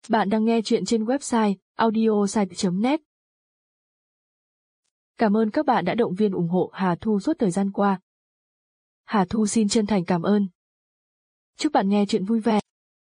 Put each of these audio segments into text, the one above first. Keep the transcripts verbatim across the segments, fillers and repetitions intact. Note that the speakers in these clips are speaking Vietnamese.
Bạn đang nghe chuyện trên website audiosite chấm net. Cảm ơn các bạn đã động viên ủng hộ Hà Thu suốt thời gian qua. Hà Thu xin chân thành cảm ơn. Chúc bạn nghe chuyện vui vẻ.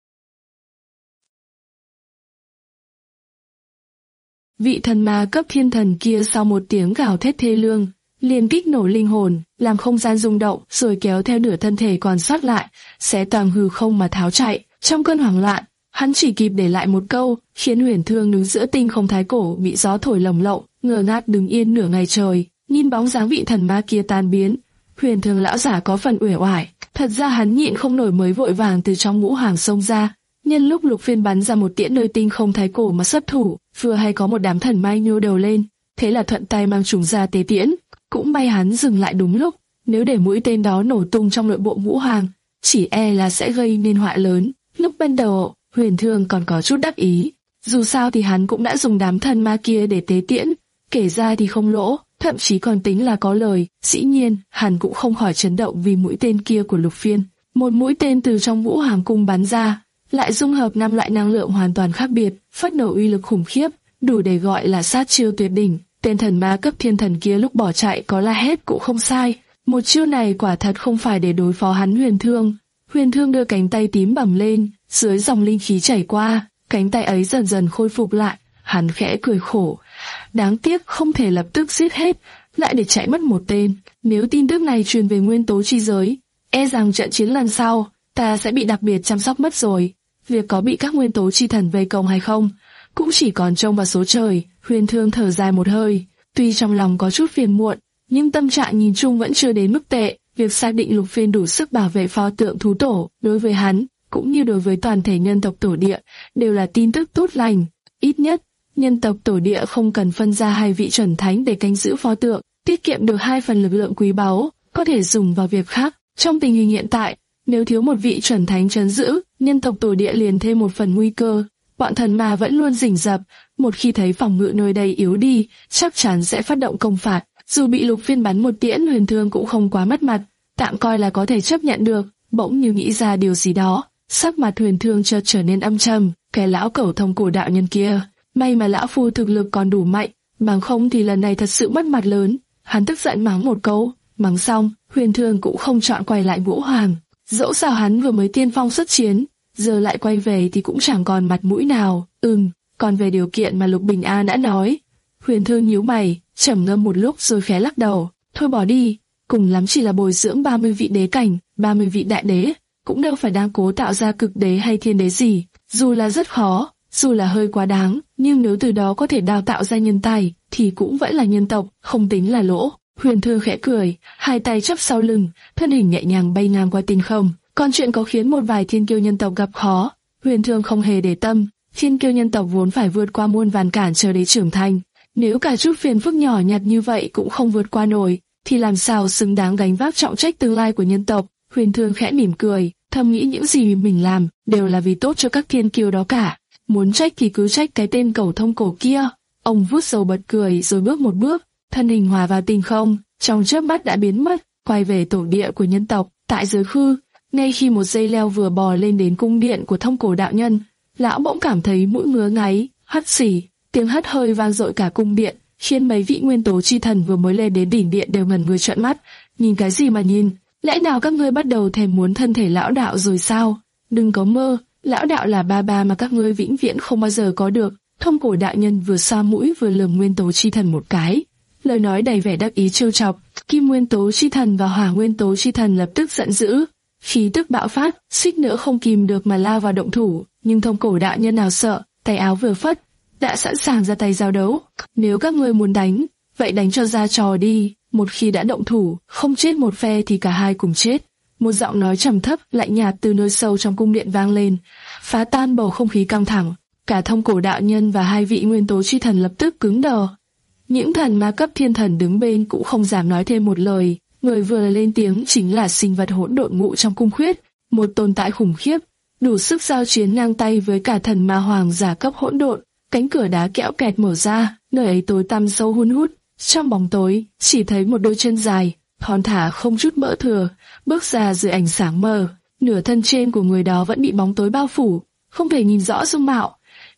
Vị thần ma cấp thiên thần kia sau một tiếng gào thét thê lương, liền kích nổ linh hồn, làm không gian rung động, rồi kéo theo nửa thân thể còn sót lại, xé toang hư không mà tháo chạy. Trong cơn hoảng loạn, hắn chỉ kịp để lại một câu, khiến Huyền Thương đứng giữa tinh không thái cổ bị gió thổi lồng lộng, ngơ ngác đứng yên nửa ngày trời, nhìn bóng dáng vị thần ma kia tan biến. Huyền Thương lão giả có phần uể oải, thật ra hắn nhịn không nổi mới vội vàng từ trong ngũ hàng xông ra. Nhân lúc Lục Phiên bắn ra một tiễn nơi tinh không thái cổ mà xuất thủ, vừa hay có một đám thần mai nhô đầu lên, thế là thuận tay mang chúng ra tế tiễn. Cũng may hắn dừng lại đúng lúc, nếu để mũi tên đó nổ tung trong nội bộ ngũ hàng, chỉ e là sẽ gây nên họa lớn. Lúc ban đầu, Huyền Thương còn có chút đắc ý, dù sao thì hắn cũng đã dùng đám thần ma kia để tế tiễn, kể ra thì không lỗ, thậm chí còn tính là có lời. Dĩ nhiên, hắn cũng không khỏi chấn động vì mũi tên kia của Lục Phiên. Một mũi tên từ trong ngũ hàng cung bắn ra, lại dung hợp năm loại năng lượng hoàn toàn khác biệt, phát nổ uy lực khủng khiếp, đủ để gọi là sát chiêu tuyệt đỉnh. Tên thần ma cấp thiên thần kia lúc bỏ chạy có la hét cũng không sai, một chiêu này quả thật không phải để đối phó hắn. Huyền Thương. Huyền Thương đưa cánh tay tím bầm lên, dưới dòng linh khí chảy qua, cánh tay ấy dần dần khôi phục lại. Hắn khẽ cười khổ, đáng tiếc không thể lập tức giết hết, lại để chạy mất một tên. Nếu tin tức này truyền về nguyên tố chi giới, e rằng trận chiến lần sau ta sẽ bị đặc biệt chăm sóc mất rồi. Việc có bị các nguyên tố chi thần vây công hay không, cũng chỉ còn trông vào số trời. Huyền Thương thở dài một hơi, tuy trong lòng có chút phiền muộn, nhưng tâm trạng nhìn chung vẫn chưa đến mức tệ. Việc xác định Lục Phiên đủ sức bảo vệ pho tượng thú tổ, đối với hắn, cũng như đối với toàn thể nhân tộc tổ địa, đều là tin tức tốt lành. Ít nhất, nhân tộc tổ địa không cần phân ra hai vị chuẩn thánh để canh giữ pho tượng, tiết kiệm được hai phần lực lượng quý báu, có thể dùng vào việc khác. Trong tình hình hiện tại, nếu thiếu một vị chuẩn thánh trấn giữ, nhân tộc tổ địa liền thêm một phần nguy cơ. Bọn thần ma vẫn luôn rình rập, một khi thấy phòng ngự nơi đây yếu đi, chắc chắn sẽ phát động công phạt. Dù bị Lục Phiên bắn một tiễn, Huyền Thương cũng không quá mất mặt, tạm coi là có thể chấp nhận được. Bỗng như nghĩ ra điều gì đó, sắc mặt Huyền Thương chợt trở nên âm trầm. Cái lão cẩu thông cổ đạo nhân kia, may mà lão phu thực lực còn đủ mạnh, bằng không thì lần này thật sự mất mặt lớn. Hắn tức giận mắng một câu, mắng xong, Huyền Thương cũng không chọn quay lại ngũ hoàng. Dẫu sao hắn vừa mới tiên phong xuất chiến, giờ lại quay về thì cũng chẳng còn mặt mũi nào. Ừm, còn về điều kiện mà Lục Bình An đã nói. Huyền Thương nhíu mày, trầm ngâm một lúc rồi khẽ lắc đầu, thôi bỏ đi, cùng lắm chỉ là bồi dưỡng ba mươi vị đế cảnh, ba mươi vị đại đế, cũng đâu phải đang cố tạo ra cực đế hay thiên đế gì. Dù là rất khó, dù là hơi quá đáng, nhưng nếu từ đó có thể đào tạo ra nhân tài, thì cũng vẫn là nhân tộc, không tính là lỗ. Huyền Thương khẽ cười, hai tay chắp sau lưng, thân hình nhẹ nhàng bay ngang qua tinh không. Còn chuyện có khiến một vài thiên kiêu nhân tộc gặp khó, Huyền Thương không hề để tâm. Thiên kiêu nhân tộc vốn phải vượt qua muôn vàn cản trở để trưởng thành, nếu cả chút phiền phức nhỏ nhặt như vậy cũng không vượt qua nổi, thì làm sao xứng đáng gánh vác trọng trách tương lai của nhân tộc. Huyền Thương khẽ mỉm cười, thầm nghĩ những gì mình làm đều là vì tốt cho các thiên kiêu đó cả. Muốn trách thì cứ trách cái tên cẩu thông cổ kia. Ông vuốt râu bật cười rồi bước một bước, thân hình hòa vào tinh không, trong chớp mắt đã biến mất, quay về tổ địa của nhân tộc. Tại giới khư, ngay khi một dây leo vừa bò lên đến cung điện của thông cổ đạo nhân, lão bỗng cảm thấy mũi ngứa ngáy, hắt xì, tiếng hắt hơi vang dội cả cung điện, khiến mấy vị nguyên tố chi thần vừa mới lên đến đỉnh điện đều ngẩn người trợn mắt. Nhìn cái gì mà nhìn? Lẽ nào các ngươi bắt đầu thèm muốn thân thể lão đạo rồi sao? Đừng có mơ, lão đạo là ba ba mà các ngươi vĩnh viễn không bao giờ có được. Thông cổ đạo nhân vừa xoa mũi vừa lườm nguyên tố chi thần một cái, lời nói đầy vẻ đắc ý trêu chọc. Kim nguyên tố chi thần và hỏa nguyên tố chi thần lập tức giận dữ, khí tức bạo phát, suýt nữa không kìm được mà lao vào động thủ. Nhưng thông cổ đạo nhân nào sợ, tay áo vừa phất, đã sẵn sàng ra tay giao đấu. Nếu các ngươi muốn đánh, vậy đánh cho ra trò đi. Một khi đã động thủ, không chết một phe thì cả hai cùng chết. Một giọng nói trầm thấp, lạnh nhạt từ nơi sâu trong cung điện vang lên, phá tan bầu không khí căng thẳng. Cả thông cổ đạo nhân và hai vị nguyên tố chi thần lập tức cứng đờ. Những thần ma cấp thiên thần đứng bên cũng không dám nói thêm một lời. Người vừa lên tiếng chính là sinh vật hỗn độn ngụ trong cung khuyết, một tồn tại khủng khiếp, đủ sức giao chiến ngang tay với cả thần ma hoàng giả cấp hỗn độn. Cánh cửa đá kẽo kẹt mở ra, nơi ấy tối tăm sâu hun hút. Trong bóng tối, chỉ thấy một đôi chân dài, thon thả không chút mỡ thừa, bước ra dưới ánh sáng mờ. Nửa thân trên của người đó vẫn bị bóng tối bao phủ, không thể nhìn rõ dung mạo.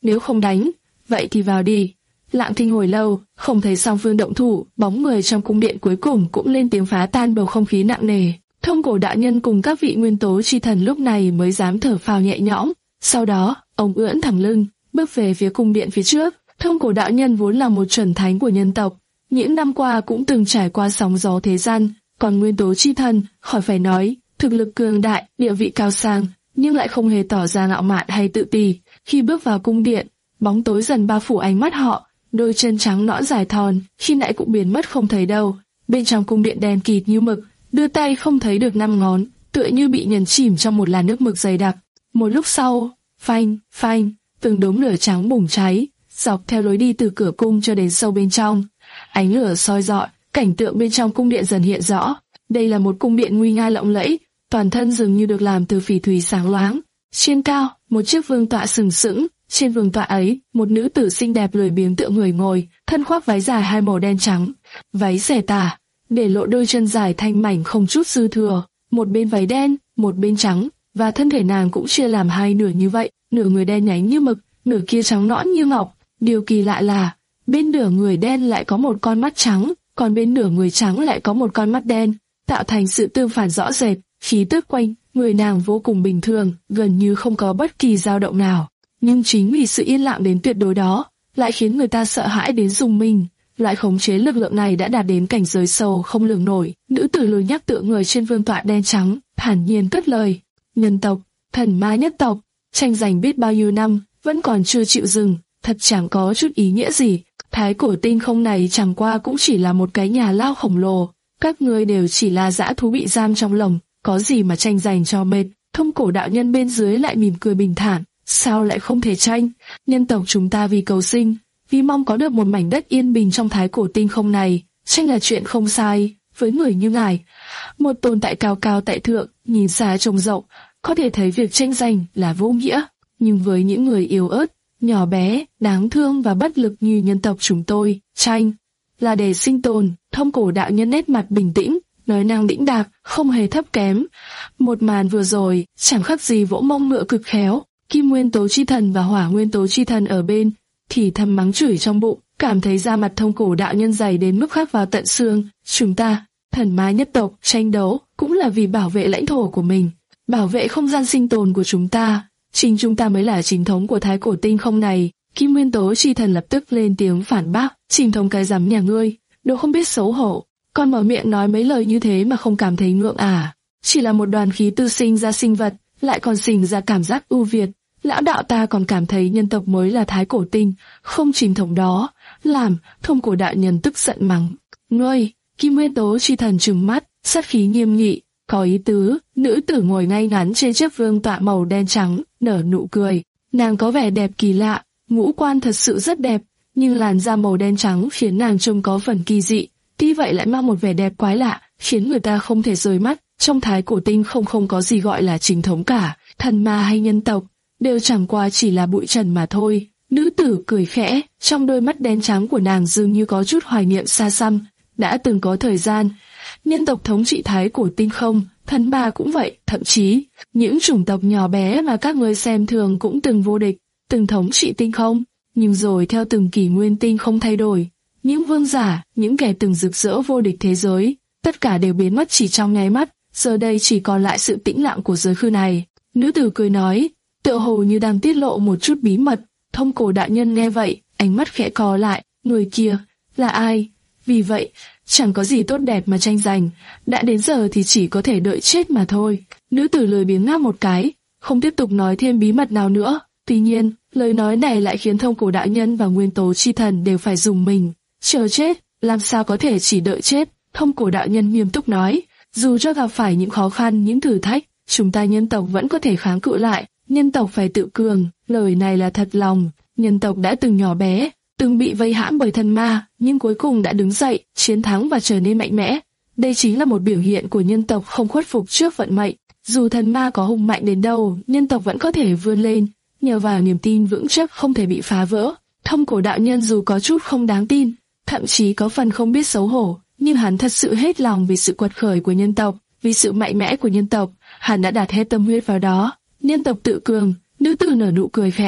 nếu không đánh, vậy thì vào đi. Lặng thinh hồi lâu, không thấy song phương động thủ, bóng người trong cung điện cuối cùng cũng lên tiếng phá tan bầu không khí nặng nề. Thông cổ đạo nhân cùng các vị nguyên tố chi thần lúc này mới dám thở phào nhẹ nhõm. Sau đó, ông ưỡn thẳng lưng, bước về phía cung điện phía trước. Thông cổ đạo nhân vốn là một chuẩn thánh của nhân tộc, những năm qua cũng từng trải qua sóng gió thế gian, còn nguyên tố chi thần, khỏi phải nói, thực lực cường đại, địa vị cao sang, nhưng lại không hề tỏ ra ngạo mạn hay tự ti. Khi bước vào cung điện, bóng tối dần bao phủ ánh mắt họ, đôi chân trắng nõn dài thon, khi nãy cũng biến mất không thấy đâu. Bên trong cung điện đen kịt như mực, đưa tay không thấy được năm ngón, tựa như bị nhấn chìm trong một làn nước mực dày đặc. Một lúc sau, phanh, phanh, từng đốm lửa trắng bùng cháy, dọc theo lối đi từ cửa cung cho đến sâu bên trong. Ánh lửa soi rọi, cảnh tượng bên trong cung điện dần hiện rõ. Đây là một cung điện nguy nga lộng lẫy, toàn thân dường như được làm từ phỉ thúy sáng loáng. Trên cao, một chiếc vương tọa sừng sững, trên vương tọa ấy, một nữ tử xinh đẹp lười biếng tựa người ngồi, thân khoác váy dài hai màu đen trắng, váy xẻ tả, để lộ đôi chân dài thanh mảnh không chút dư thừa, một bên váy đen, một bên trắng, và thân thể nàng cũng chia làm hai nửa như vậy, nửa người đen nhánh như mực, nửa kia trắng nõn như ngọc. Điều kỳ lạ là, bên nửa người đen lại có một con mắt trắng, còn bên nửa người trắng lại có một con mắt đen, tạo thành sự tương phản rõ rệt. Khí tức quanh người nàng vô cùng bình thường, gần như không có bất kỳ dao động nào. Nhưng chính vì sự yên lặng đến tuyệt đối đó, lại khiến người ta sợ hãi đến rùng mình. Loại khống chế lực lượng này đã đạt đến cảnh giới sâu không lường nổi. Nữ tử lười nhác tựa người trên vương tọa đen trắng, thản nhiên cất lời: nhân tộc, thần ma nhất tộc, tranh giành biết bao nhiêu năm, vẫn còn chưa chịu dừng, thật chẳng có chút ý nghĩa gì. Thái cổ tinh không này chẳng qua cũng chỉ là một cái nhà lao khổng lồ, các ngươi đều chỉ là dã thú bị giam trong lồng, có gì mà tranh giành cho mệt. Thông cổ đạo nhân bên dưới lại mỉm cười bình thản: sao lại không thể tranh? Nhân tộc chúng ta vì cầu sinh, vì mong có được một mảnh đất yên bình trong thái cổ tinh không này, tranh là chuyện không sai. Với người như ngài, một tồn tại cao cao tại thượng, nhìn xa trông rộng, có thể thấy việc tranh giành là vô nghĩa. Nhưng với những người yếu ớt, nhỏ bé, đáng thương và bất lực như nhân tộc chúng tôi, tranh là để sinh tồn. Thông cổ đạo nhân nét mặt bình tĩnh, nói năng đĩnh đạc, không hề thấp kém. Một màn vừa rồi chẳng khác gì vỗ mông ngựa cực khéo. Kim nguyên tố chi thần và hỏa nguyên tố chi thần ở bên thì thầm mắng chửi trong bụng, cảm thấy da mặt thông cổ đạo nhân dày đến mức khắc vào tận xương. Chúng ta, thần ma nhất tộc, tranh đấu cũng là vì bảo vệ lãnh thổ của mình, bảo vệ không gian sinh tồn của chúng ta. Chính chúng ta mới là chính thống của thái cổ tinh không này. Kim nguyên tố chi thần lập tức lên tiếng phản bác: chính thống cái rắm nhà ngươi, đồ không biết xấu hổ, còn mở miệng nói mấy lời như thế mà không cảm thấy ngượng à? Chỉ là một đoàn khí tư sinh ra sinh vật, lại còn sinh ra cảm giác ưu việt. Lão đạo ta còn cảm thấy nhân tộc mới là thái cổ tinh, không chính thống đó. Làm, thông cổ đạo nhân tức giận mắng: ngươi! Kim nguyên tố chi thần trừng mắt, sát khí nghiêm nghị, có ý tứ. Nữ tử ngồi ngay ngắn trên chiếc vương tọa màu đen trắng, nở nụ cười. Nàng có vẻ đẹp kỳ lạ, ngũ quan thật sự rất đẹp, nhưng làn da màu đen trắng khiến nàng trông có phần kỳ dị. Tuy vậy lại mang một vẻ đẹp quái lạ, khiến người ta không thể rời mắt. Trong thái cổ tinh không không có gì gọi là chính thống cả, thần ma hay nhân tộc đều chẳng qua chỉ là bụi trần mà thôi. Nữ tử cười khẽ, trong đôi mắt đen trắng của nàng dường như có chút hoài niệm xa xăm. Đã từng có thời gian, nhân tộc thống trị thái cổ tinh không, thần ma cũng vậy, thậm chí những chủng tộc nhỏ bé mà các ngươi xem thường cũng từng vô địch, từng thống trị tinh không. Nhưng rồi theo từng kỷ nguyên tinh không thay đổi, những vương giả, những kẻ từng rực rỡ vô địch thế giới, tất cả đều biến mất chỉ trong nháy mắt. Giờ đây chỉ còn lại sự tĩnh lặng của giới khư này. Nữ tử cười nói, tựa hồ như đang tiết lộ một chút bí mật. Thông cổ đạo nhân nghe vậy, ánh mắt khẽ co lại. Người kia là ai? Vì vậy, chẳng có gì tốt đẹp mà tranh giành, đã đến giờ thì chỉ có thể đợi chết mà thôi. Nữ tử lười biếng ngáp một cái, không tiếp tục nói thêm bí mật nào nữa. Tuy nhiên, lời nói này lại khiến thông cổ đạo nhân và nguyên tố chi thần đều phải rùng mình. Chờ chết, làm sao có thể chỉ đợi chết? Thông cổ đạo nhân nghiêm túc nói, dù cho gặp phải những khó khăn, những thử thách, chúng ta nhân tộc vẫn có thể kháng cự lại. Nhân tộc phải tự cường, lời này là thật lòng. Nhân tộc đã từng nhỏ bé, từng bị vây hãm bởi thần ma, nhưng cuối cùng đã đứng dậy, chiến thắng và trở nên mạnh mẽ. Đây chính là một biểu hiện của nhân tộc không khuất phục trước vận mệnh. Dù thần ma có hùng mạnh đến đâu, nhân tộc vẫn có thể vươn lên, nhờ vào niềm tin vững chắc không thể bị phá vỡ. Thông cổ đạo nhân dù có chút không đáng tin, thậm chí có phần không biết xấu hổ, nhưng hắn thật sự hết lòng vì sự quật khởi của nhân tộc, vì sự mạnh mẽ của nhân tộc, hắn đã đặt hết tâm huyết vào đó. Nhân tộc tự cường. Nữ tử nở nụ cười khẽ,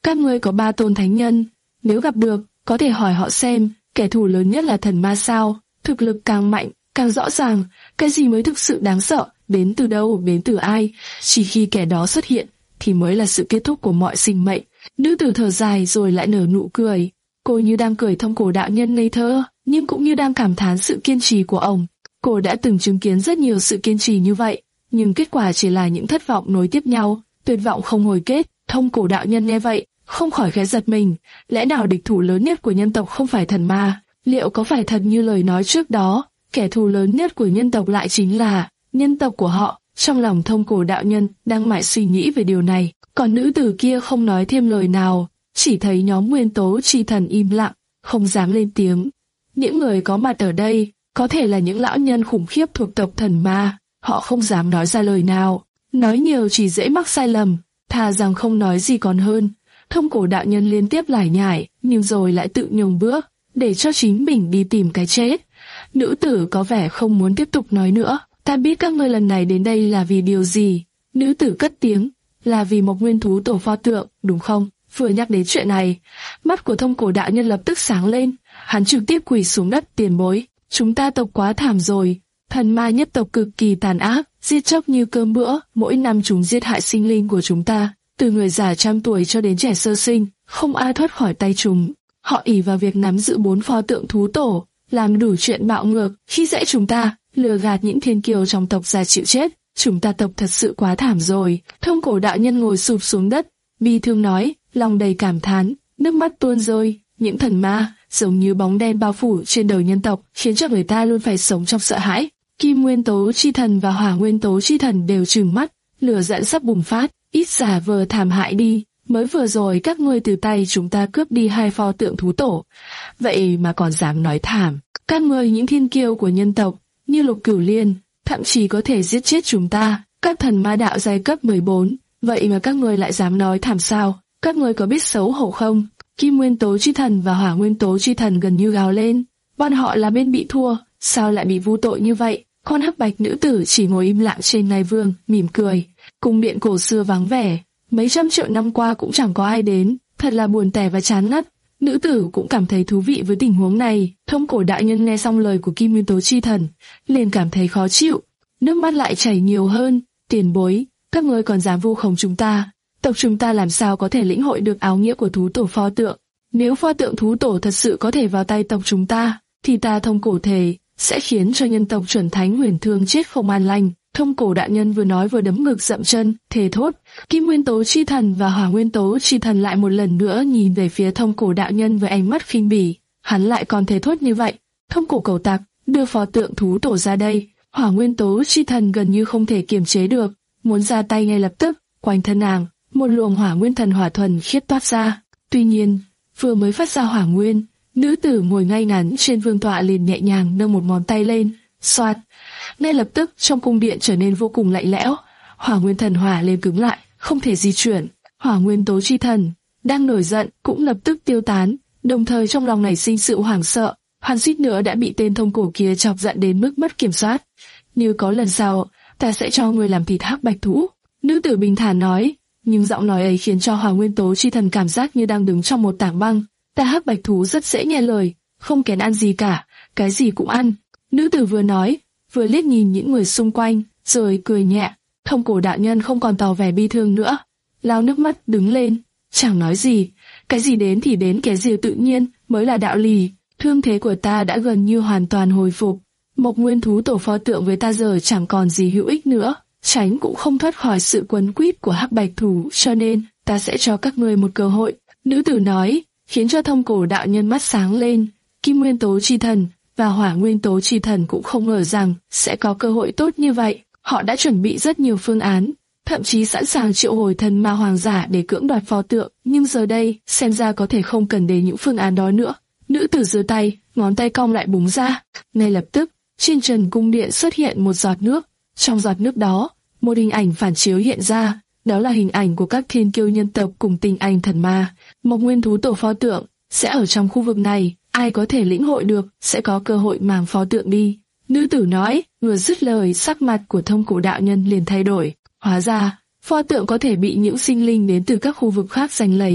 Các ngươi có ba tôn thánh nhân, nếu gặp được, có thể hỏi họ xem, kẻ thù lớn nhất là thần ma sao? Thực lực càng mạnh, càng rõ ràng, cái gì mới thực sự đáng sợ, đến từ đâu, đến từ ai, chỉ khi kẻ đó xuất hiện, thì mới là sự kết thúc của mọi sinh mệnh. Nữ tử thở dài rồi lại nở nụ cười, cô như đang cười thông cổ đạo nhân ngây thơ, nhưng cũng như đang cảm thán sự kiên trì của ông. Cô đã từng chứng kiến rất nhiều sự kiên trì như vậy, nhưng kết quả chỉ là những thất vọng nối tiếp nhau, tuyệt vọng không hồi kết. Thông cổ đạo nhân nghe vậy, không khỏi khẽ giật mình, lẽ nào địch thủ lớn nhất của nhân tộc không phải thần ma? Liệu có phải thật như lời nói trước đó, kẻ thù lớn nhất của nhân tộc lại chính là nhân tộc của họ? Trong lòng thông cổ đạo nhân đang mải suy nghĩ về điều này, còn nữ tử kia không nói thêm lời nào, chỉ thấy nhóm nguyên tố chi thần im lặng, không dám lên tiếng. Những người có mặt ở đây, có thể là những lão nhân khủng khiếp thuộc tộc thần ma, họ không dám nói ra lời nào, nói nhiều chỉ dễ mắc sai lầm, thà rằng không nói gì còn hơn. Thông cổ đạo nhân liên tiếp lải nhải, nhưng rồi lại tự nhường bước, để cho chính mình đi tìm cái chết. Nữ tử có vẻ không muốn tiếp tục nói nữa. Ta biết các ngươi lần này đến đây là vì điều gì? Nữ tử cất tiếng, là vì một nguyên thú tổ pho tượng, đúng không? Vừa nhắc đến chuyện này, mắt của thông cổ đạo nhân lập tức sáng lên, hắn trực tiếp quỳ xuống đất. Tiền bối, chúng ta tộc quá thảm rồi, thần ma nhất tộc cực kỳ tàn ác, giết chóc như cơm bữa, mỗi năm chúng giết hại sinh linh của chúng ta, từ người già trăm tuổi cho đến trẻ sơ sinh, không ai thoát khỏi tay chúng. Họ ỷ vào việc nắm giữ bốn pho tượng thú tổ, làm đủ chuyện bạo ngược, khi dễ chúng ta, lừa gạt những thiên kiều trong tộc ra chịu chết. Chúng ta tộc thật sự quá thảm rồi. Thông cổ đạo nhân ngồi sụp xuống đất, bi thương nói, lòng đầy cảm thán, nước mắt tuôn rơi. Những thần ma giống như bóng đen bao phủ trên đời nhân tộc, khiến cho người ta luôn phải sống trong sợ hãi. Kim nguyên tố chi thần và hỏa nguyên tố chi thần đều trừng mắt, lửa giận sắp bùng phát. Ít giả vờ thảm hại đi, mới vừa rồi các ngươi từ tay chúng ta cướp đi hai pho tượng thú tổ, vậy mà còn dám nói thảm. Các ngươi những thiên kiêu của nhân tộc, như Lục Cửu Liên, thậm chí có thể giết chết chúng ta, các thần ma đạo giai cấp mười bốn, vậy mà các ngươi lại dám nói thảm sao? Các ngươi có biết xấu hổ không? Kim nguyên tố chi thần và hỏa nguyên tố chi thần gần như gào lên, bọn họ là bên bị thua, sao lại bị vu tội như vậy? Con hắc bạch nữ tử chỉ ngồi im lặng trên ngai vương, mỉm cười. Cung điện cổ xưa vắng vẻ, mấy trăm triệu năm qua cũng chẳng có ai đến, thật là buồn tẻ và chán ngắt. Nữ tử cũng cảm thấy thú vị với tình huống này. Thông cổ đạo nhân nghe xong lời của Kim nguyên tố chi thần, liền cảm thấy khó chịu, nước mắt lại chảy nhiều hơn. Tiền bối, các ngươi còn dám vu khống chúng ta? Tộc chúng ta làm sao có thể lĩnh hội được áo nghĩa của thú tổ pho tượng? Nếu pho tượng thú tổ thật sự có thể vào tay tộc chúng ta, thì ta thông cổ thề sẽ khiến cho nhân tộc chuẩn thánh huyền thương chết không an lành. Thông cổ đạo nhân vừa nói vừa đấm ngực dậm chân, thề thốt. Kim nguyên tố chi thần và hỏa nguyên tố chi thần lại một lần nữa nhìn về phía thông cổ đạo nhân với ánh mắt khinh bỉ. Hắn lại còn thề thốt như vậy. Thông cổ cầu tặc, đưa pho tượng thú tổ ra đây. Hỏa nguyên tố chi thần gần như không thể kiềm chế được, muốn ra tay ngay lập tức. Quanh thân nàng, một luồng hỏa nguyên thần hỏa thuần khiết toát ra. Tuy nhiên, vừa mới phát ra hỏa nguyên, nữ tử ngồi ngay ngắn trên vương tọa liền nhẹ nhàng nâng một ngón tay lên, xoạt. Ngay lập tức trong cung điện trở nên vô cùng lạnh lẽo, hỏa nguyên thần hỏa lên cứng lại, không thể di chuyển. Hỏa nguyên tố chi thần đang nổi giận cũng lập tức tiêu tán, đồng thời trong lòng nảy sinh sự hoảng sợ. Hắn suýt nữa đã bị tên thông cổ kia chọc giận đến mức mất kiểm soát. Như có lần sau, ta sẽ cho người làm thịt hắc bạch thú. Nữ tử bình thản nói, nhưng giọng nói ấy khiến cho hỏa nguyên tố chi thần cảm giác như đang đứng trong một tảng băng. Ta hắc bạch thú rất dễ nghe lời, không kén ăn gì cả, cái gì cũng ăn. Nữ tử vừa nói, vừa liếc nhìn những người xung quanh, rồi cười nhẹ. Thông cổ đạo nhân không còn tỏ vẻ bi thương nữa, lau nước mắt đứng lên, chẳng nói gì. Cái gì đến thì đến, cái gì tự nhiên mới là đạo lý. Thương thế của ta đã gần như hoàn toàn hồi phục. Một nguyên thú tổ pho tượng với ta giờ chẳng còn gì hữu ích nữa, tránh cũng không thoát khỏi sự quấn quýt của hắc bạch thú, cho nên ta sẽ cho các ngươi một cơ hội. Nữ tử nói, khiến cho thông cổ đạo nhân mắt sáng lên. Kim nguyên tố chi thần và hỏa nguyên tố chi thần cũng không ngờ rằng sẽ có cơ hội tốt như vậy. Họ đã chuẩn bị rất nhiều phương án, thậm chí sẵn sàng triệu hồi thần ma hoàng giả để cưỡng đoạt pho tượng, nhưng giờ đây xem ra có thể không cần đến những phương án đó nữa. Nữ tử giơ tay, ngón tay cong lại búng ra, ngay lập tức trên trần cung điện xuất hiện một giọt nước. Trong giọt nước đó, một hình ảnh phản chiếu hiện ra, đó là hình ảnh của các thiên kiêu nhân tộc cùng tinh anh thần ma. Một nguyên thú tổ pho tượng sẽ ở trong khu vực này, ai có thể lĩnh hội được sẽ có cơ hội mang pho tượng đi. Nữ tử nói, vừa dứt lời sắc mặt của thông cổ đạo nhân liền thay đổi. Hóa ra, pho tượng có thể bị những sinh linh đến từ các khu vực khác giành lấy.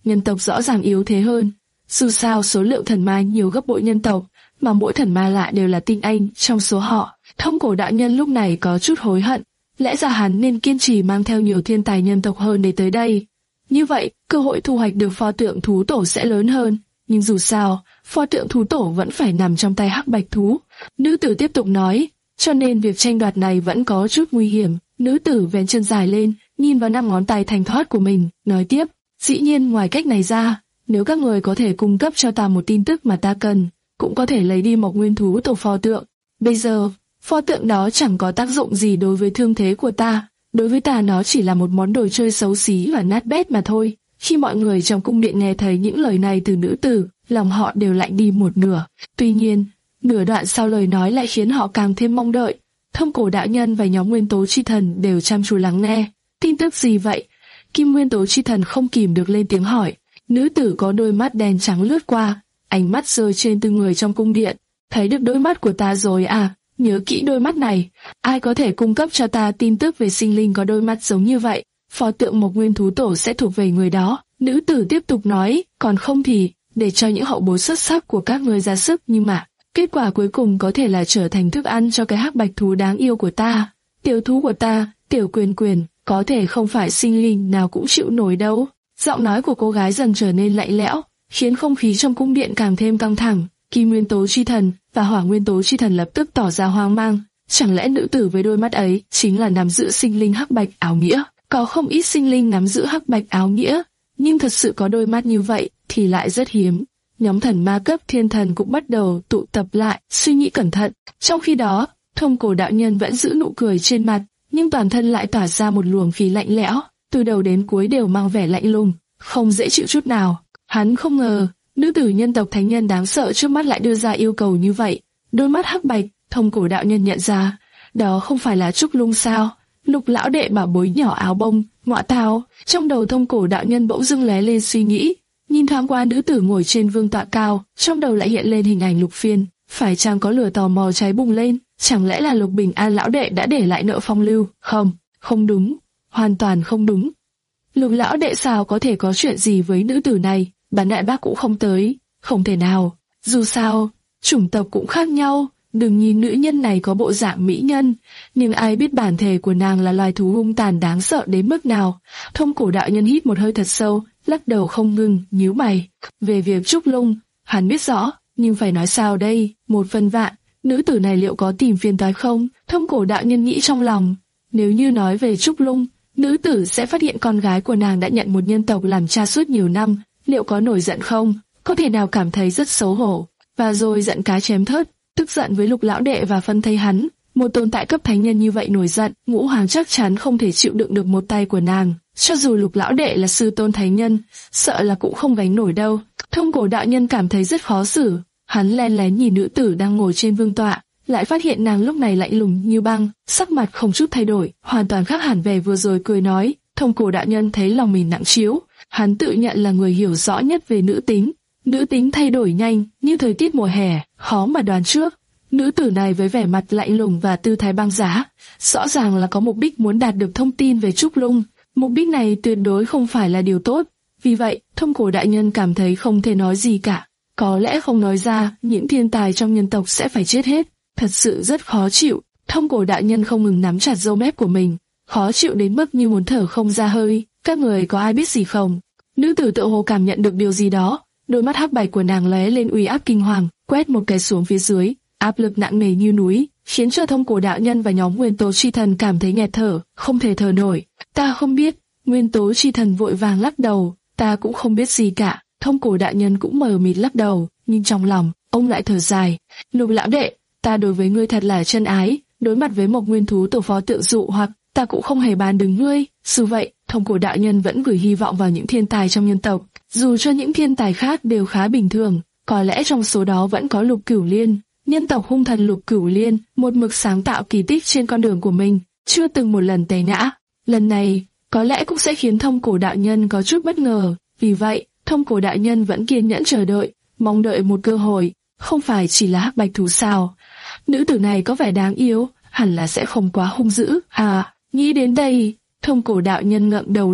nhân tộc rõ ràng yếu thế hơn. Dù sao số lượng thần ma nhiều gấp bội nhân tộc, mà mỗi thần ma lại đều là tinh anh trong số họ. Thông cổ đạo nhân lúc này có chút hối hận, lẽ ra hắn nên kiên trì mang theo nhiều thiên tài nhân tộc hơn để tới đây. Như vậy, cơ hội thu hoạch được pho tượng thú tổ sẽ lớn hơn, nhưng dù sao, pho tượng thú tổ vẫn phải nằm trong tay hắc bạch thú. Nữ tử tiếp tục nói, cho nên việc tranh đoạt này vẫn có chút nguy hiểm. Nữ tử vén chân dài lên, nhìn vào năm ngón tay thanh thoát của mình, nói tiếp, dĩ nhiên ngoài cách này ra, nếu các người có thể cung cấp cho ta một tin tức mà ta cần, cũng có thể lấy đi một nguyên thú tổ pho tượng. Bây giờ, pho tượng đó chẳng có tác dụng gì đối với thương thế của ta, đối với ta nó chỉ là một món đồ chơi xấu xí và nát bét mà thôi. Khi mọi người trong cung điện nghe thấy những lời này từ nữ tử, lòng họ đều lạnh đi một nửa. Tuy nhiên, nửa đoạn sau lời nói lại khiến họ càng thêm mong đợi. Thông cổ đạo nhân và nhóm nguyên tố chi thần đều chăm chú lắng nghe. Tin tức gì vậy? Kim nguyên tố chi thần không kìm được lên tiếng hỏi. Nữ tử có đôi mắt đen trắng lướt qua, ánh mắt rơi trên từng người trong cung điện. Thấy được đôi mắt của ta rồi à? Nhớ kỹ đôi mắt này. Ai có thể cung cấp cho ta tin tức về sinh linh có đôi mắt giống như vậy? Pho tượng một nguyên thú tổ sẽ thuộc về người đó. Nữ tử tiếp tục nói, còn không thì để cho những hậu bối xuất sắc của các người ra sức, nhưng mà kết quả cuối cùng có thể là trở thành thức ăn cho cái hắc bạch thú đáng yêu của ta. Tiểu thú của ta, tiểu quyền quyền, có thể không phải sinh linh nào cũng chịu nổi đâu. Giọng nói của cô gái dần trở nên lạnh lẽo, khiến không khí trong cung điện càng thêm căng thẳng. Kim nguyên tố chi thần và hỏa nguyên tố chi thần lập tức tỏ ra hoang mang. Chẳng lẽ nữ tử với đôi mắt ấy chính là nắm giữ sinh linh hắc bạch áo nghĩa? Có không ít sinh linh nắm giữ hắc bạch áo nghĩa, nhưng thật sự có đôi mắt như vậy thì lại rất hiếm. Nhóm thần ma cấp thiên thần cũng bắt đầu tụ tập lại, suy nghĩ cẩn thận. Trong khi đó, thông cổ đạo nhân vẫn giữ nụ cười trên mặt, nhưng toàn thân lại tỏa ra một luồng khí lạnh lẽo, từ đầu đến cuối đều mang vẻ lạnh lùng, không dễ chịu chút nào. Hắn không ngờ, nữ tử nhân tộc thánh nhân đáng sợ trước mắt lại đưa ra yêu cầu như vậy. Đôi mắt hắc bạch, thông cổ đạo nhân nhận ra, đó không phải là Trúc Lung sao? Lục lão đệ bảo bối nhỏ áo bông, ngọa tào. Trong đầu thông cổ đạo nhân bỗng dưng lóe lên suy nghĩ, nhìn thoáng qua nữ tử ngồi trên vương tọa cao, trong đầu lại hiện lên hình ảnh Lục Phiên. Phải chăng có lửa tò mò cháy bùng lên? Chẳng lẽ là Lục Bình An lão đệ đã để lại nợ phong lưu? Không, không đúng, hoàn toàn không đúng. Lục lão đệ sao có thể có chuyện gì với nữ tử này? Bản đại bác cũng không tới, không thể nào. Dù sao, chủng tộc cũng khác nhau. Đừng nhìn nữ nhân này có bộ dạng mỹ nhân, nhưng ai biết bản thể của nàng là loài thú hung tàn đáng sợ đến mức nào. Thông cổ đạo nhân hít một hơi thật sâu, lắc đầu không ngừng, nhíu mày. Về việc Trúc Lung, hắn biết rõ, nhưng phải nói sao đây? Một phần vạn, nữ tử này liệu có tìm phiền toái không? Thông cổ đạo nhân nghĩ trong lòng. Nếu như nói về Trúc Lung, nữ tử sẽ phát hiện con gái của nàng đã nhận một nhân tộc làm cha suốt nhiều năm, liệu có nổi giận không? Có thể nào cảm thấy rất xấu hổ, và rồi giận cá chém thớt, tức giận với Lục lão đệ và phân thây hắn. Một tồn tại cấp thánh nhân như vậy nổi giận, Ngũ Hoàng chắc chắn không thể chịu đựng được một tay của nàng. Cho dù Lục lão đệ là sư tôn thánh nhân, sợ là cũng không gánh nổi đâu. Thông cổ đạo nhân cảm thấy rất khó xử. Hắn len lén nhìn nữ tử đang ngồi trên vương tọa, lại phát hiện nàng lúc này lạnh lùng như băng, sắc mặt không chút thay đổi, hoàn toàn khác hẳn về vừa rồi cười nói. Thông cổ đạo nhân thấy lòng mình nặng trĩu. Hắn tự nhận là người hiểu rõ nhất về nữ tính. Nữ tính thay đổi nhanh, như thời tiết mùa hè, khó mà đoán trước. Nữ tử này với vẻ mặt lạnh lùng và tư thái băng giá, rõ ràng là có mục đích muốn đạt được thông tin về Trúc Lung. Mục đích này tuyệt đối không phải là điều tốt. Vì vậy, thông cổ đại nhân cảm thấy không thể nói gì cả. Có lẽ không nói ra, những thiên tài trong nhân tộc sẽ phải chết hết. Thật sự rất khó chịu. Thông cổ đại nhân không ngừng nắm chặt râu mép của mình, khó chịu đến mức như muốn thở không ra hơi. Các người có ai biết gì không? Nữ tử tự hồ cảm nhận được điều gì đó. Đôi mắt hắc bạch của nàng lóe lên uy áp kinh hoàng, quét một cái xuống phía dưới, áp lực nặng nề như núi, khiến cho thông cổ đạo nhân và nhóm nguyên tố chi thần cảm thấy nghẹt thở, không thể thở nổi. Ta không biết. Nguyên tố chi thần vội vàng lắc đầu. Ta cũng không biết gì cả. Thông cổ đạo nhân cũng mờ mịt lắc đầu, nhưng trong lòng ông lại thở dài. Lục lão đệ, ta đối với ngươi thật là chân ái. Đối mặt với một nguyên thú tổ phó tượng dụ hoặc, ta cũng không hề bàn đứng ngươi. Dù vậy, thông cổ đạo nhân vẫn gửi hy vọng vào những thiên tài trong nhân tộc. Dù cho những thiên tài khác đều khá bình thường, có lẽ trong số đó vẫn có Lục Cửu Liên. Nhân tộc hung thần Lục Cửu Liên một mực sáng tạo kỳ tích trên con đường của mình, chưa từng một lần té ngã. Lần này, có lẽ cũng sẽ khiến thông cổ đạo nhân có chút bất ngờ. Vì vậy, thông cổ đạo nhân vẫn kiên nhẫn chờ đợi, mong đợi một cơ hội. Không phải chỉ là hắc bạch thú sao? Nữ tử này có vẻ đáng yêu, hẳn là sẽ không quá hung dữ. À, nghĩ đến đây, thông cổ đạo nhân ngẩng đầu lên,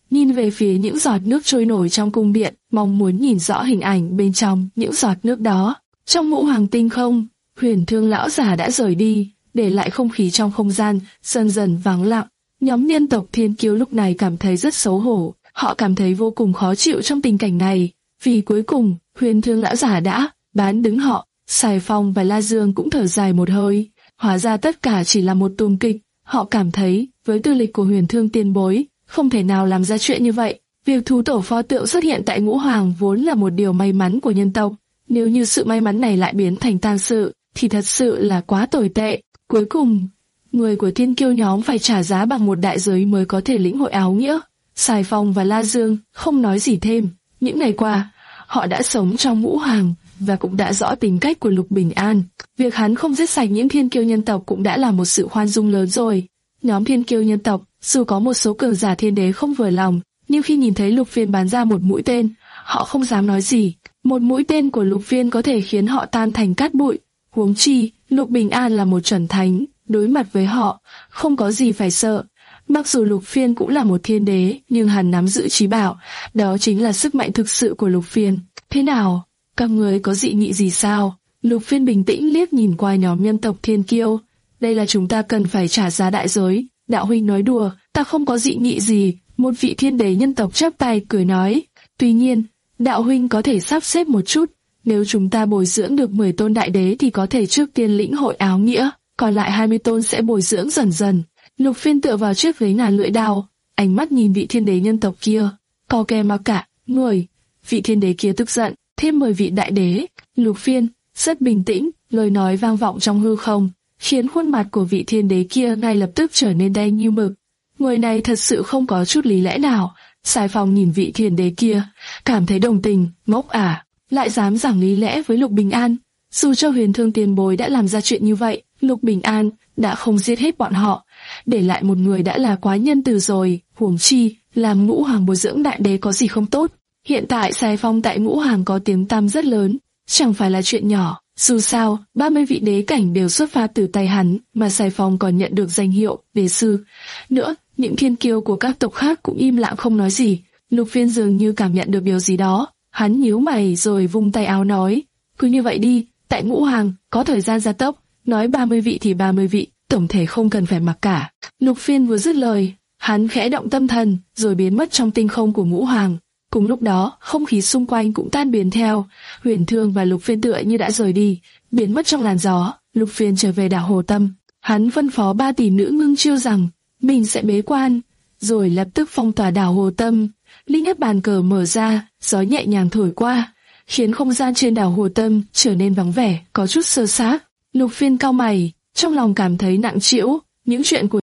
nhìn về phía những giọt nước trôi nổi trong cung điện, mong muốn nhìn rõ hình ảnh bên trong những giọt nước đó. Trong ngũ hoàng tinh không, Huyền Thương lão giả đã rời đi, để lại không khí trong không gian dần dần vắng lặng. Nhóm nhân tộc Thiên Kiêu lúc này cảm thấy rất xấu hổ, họ cảm thấy vô cùng khó chịu trong tình cảnh này, vì cuối cùng Huyền Thương lão giả đã bán đứng họ. Sài Phong và La Dương cũng thở dài một hơi, hóa ra tất cả chỉ là một tuồng kịch. Họ cảm thấy với tư lịch của Huyền Thương tiền bối, không thể nào làm ra chuyện như vậy. Việc thú tổ pho tượng xuất hiện tại Ngũ Hoàng vốn là một điều may mắn của nhân tộc, nếu như sự may mắn này lại biến thành tang sự, thì thật sự là quá tồi tệ. Cuối cùng, người của Thiên Kiêu nhóm phải trả giá bằng một đại giới mới có thể lĩnh hội áo nghĩa. Sài Phong và La Dương không nói gì thêm. Những ngày qua, họ đã sống trong Ngũ Hoàng và cũng đã rõ tính cách của Lục Bình An. Việc hắn không giết sạch những Thiên Kiêu nhân tộc cũng đã là một sự khoan dung lớn rồi. Nhóm Thiên Kiêu nhân tộc, dù có một số cường giả thiên đế không vừa lòng, nhưng khi nhìn thấy Lục Phiên bắn ra một mũi tên, họ không dám nói gì. Một mũi tên của Lục Phiên có thể khiến họ tan thành cát bụi. Huống chi, Lục Bình An là một chuẩn thánh, đối mặt với họ, không có gì phải sợ. Mặc dù Lục Phiên cũng là một thiên đế, nhưng hắn nắm giữ trí bảo, đó chính là sức mạnh thực sự của Lục Phiên. Thế nào? Các người có dị nghị gì sao? Lục Phiên bình tĩnh liếc nhìn qua nhóm nhân tộc Thiên Kiêu. Đây là chúng ta cần phải trả giá đại giới. Đạo huynh nói đùa, ta không có dị nghị gì. Một vị thiên đế nhân tộc chắp tay cười nói. Tuy nhiên, đạo huynh có thể sắp xếp một chút. Nếu chúng ta bồi dưỡng được mười tôn đại đế thì có thể trước tiên lĩnh hội áo nghĩa, còn lại hai mươi tôn sẽ bồi dưỡng dần dần. Lục Phiên tựa vào chiếc ghế ngả lưỡi đao, ánh mắt nhìn vị thiên đế nhân tộc kia. Co kè mà cả, người. Vị thiên đế kia tức giận, thêm mười vị đại đế. Lục Phiên rất bình tĩnh, lời nói vang vọng trong hư không, khiến khuôn mặt của vị thiên đế kia ngay lập tức trở nên đen như mực. Người này thật sự không có chút lý lẽ nào. Sài Phong nhìn vị thiên đế kia, cảm thấy đồng tình, ngốc à, lại dám giảng lý lẽ với Lục Bình An. Dù cho Huyền Thương tiền bối đã làm ra chuyện như vậy, Lục Bình An đã không giết hết bọn họ, để lại một người đã là quá nhân từ rồi. Huống chi, làm Ngũ Hoàng bồi dưỡng đại đế có gì không tốt. Hiện tại Sài Phong tại Ngũ Hoàng có tiếng tăm rất lớn, chẳng phải là chuyện nhỏ. Dù sao, ba mươi vị đế cảnh đều xuất phát từ tay hắn, mà Sài Phong còn nhận được danh hiệu đế sư. Nữa, những thiên kiêu của các tộc khác cũng im lặng không nói gì. Lục Phiên dường như cảm nhận được điều gì đó, hắn nhíu mày rồi vung tay áo nói, cứ như vậy đi, tại Ngũ Hoàng có thời gian gia tốc, nói ba mươi vị thì ba mươi vị, tổng thể không cần phải mặc cả. Lục Phiên vừa dứt lời, hắn khẽ động tâm thần, rồi biến mất trong tinh không của Ngũ Hoàng. Cùng lúc đó, không khí xung quanh cũng tan biến theo. Huyền Thương và Lục Phiên tựa như đã rời đi, biến mất trong làn gió. Lục Phiên trở về đảo Hồ Tâm, hắn phân phó ba tỷ nữ ngưng chiêu rằng mình sẽ bế quan, rồi lập tức phong tỏa đảo Hồ Tâm. Linh ép bàn cờ mở ra, gió nhẹ nhàng thổi qua, khiến không gian trên đảo Hồ Tâm trở nên vắng vẻ, có chút sơ sát. Lục Phiên cau mày, trong lòng cảm thấy nặng trĩu. Những chuyện của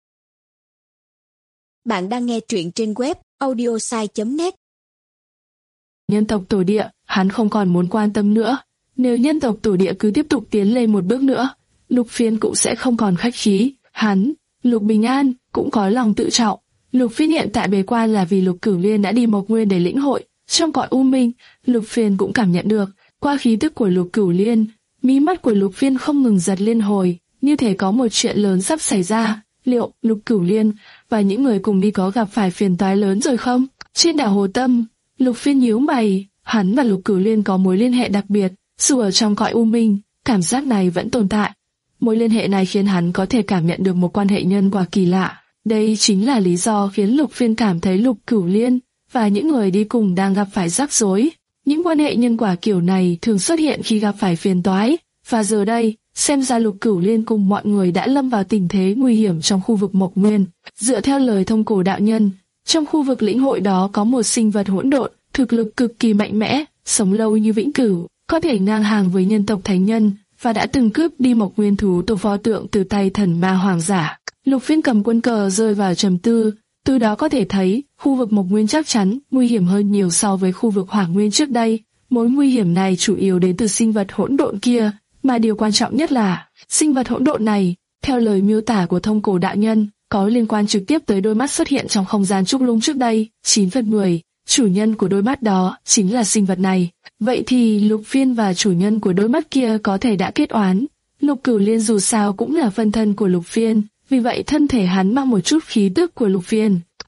bạn đang nghe truyện trên web audiosai chấm net. Nhân tộc tổ địa, hắn không còn muốn quan tâm nữa. Nếu nhân tộc tổ địa cứ tiếp tục tiến lên một bước nữa, Lục Phiên cũng sẽ không còn khách khí. Hắn, Lục Bình An, cũng có lòng tự trọng. Lục Phiên hiện tại bế quan là vì Lục Cửu Liên đã đi Mộc Nguyên để lĩnh hội. Trong cõi u minh, Lục Phiên cũng cảm nhận được, qua khí tức của Lục Cửu Liên, mí mắt của Lục Phiên không ngừng giật liên hồi, như thể có một chuyện lớn sắp xảy ra. Liệu Lục Cửu Liên và những người cùng đi có gặp phải phiền toái lớn rồi không? Trên đảo Hồ Tâm, Lục Phiên nhíu mày, hắn và Lục Cửu Liên có mối liên hệ đặc biệt, dù ở trong cõi u minh, cảm giác này vẫn tồn tại. Mối liên hệ này khiến hắn có thể cảm nhận được một quan hệ nhân quả kỳ lạ. Đây chính là lý do khiến Lục Phiên cảm thấy Lục Cửu Liên và những người đi cùng đang gặp phải rắc rối. Những quan hệ nhân quả kiểu này thường xuất hiện khi gặp phải phiền toái, và giờ đây, xem ra Lục Cửu Liên cùng mọi người đã lâm vào tình thế nguy hiểm trong khu vực Mộc Nguyên. Dựa theo lời Thông Cổ đạo nhân, trong khu vực lĩnh hội đó có một sinh vật hỗn độn, thực lực cực kỳ mạnh mẽ, sống lâu như vĩnh cửu, có thể ngang hàng với nhân tộc thánh nhân, và đã từng cướp đi Mộc Nguyên thú tổ pho tượng từ tay thần ma hoàng giả. Lục Phiên cầm quân cờ rơi vào trầm tư, từ đó có thể thấy khu vực Mộc Nguyên chắc chắn nguy hiểm hơn nhiều so với khu vực Hỏa Nguyên trước đây. Mối nguy hiểm này chủ yếu đến từ sinh vật hỗn độn kia, mà điều quan trọng nhất là sinh vật hỗn độn này, theo lời miêu tả của Thông Cổ đạo nhân, có liên quan trực tiếp tới đôi mắt xuất hiện trong không gian trúc lung trước đây. chín phần mười, chủ nhân của đôi mắt đó chính là sinh vật này. Vậy thì Lục Phiên và chủ nhân của đôi mắt kia có thể đã kết oán. Lục Cửu Liên dù sao cũng là phân thân của Lục Phiên, vì vậy thân thể hắn mang một chút khí tức của Lục Phiên.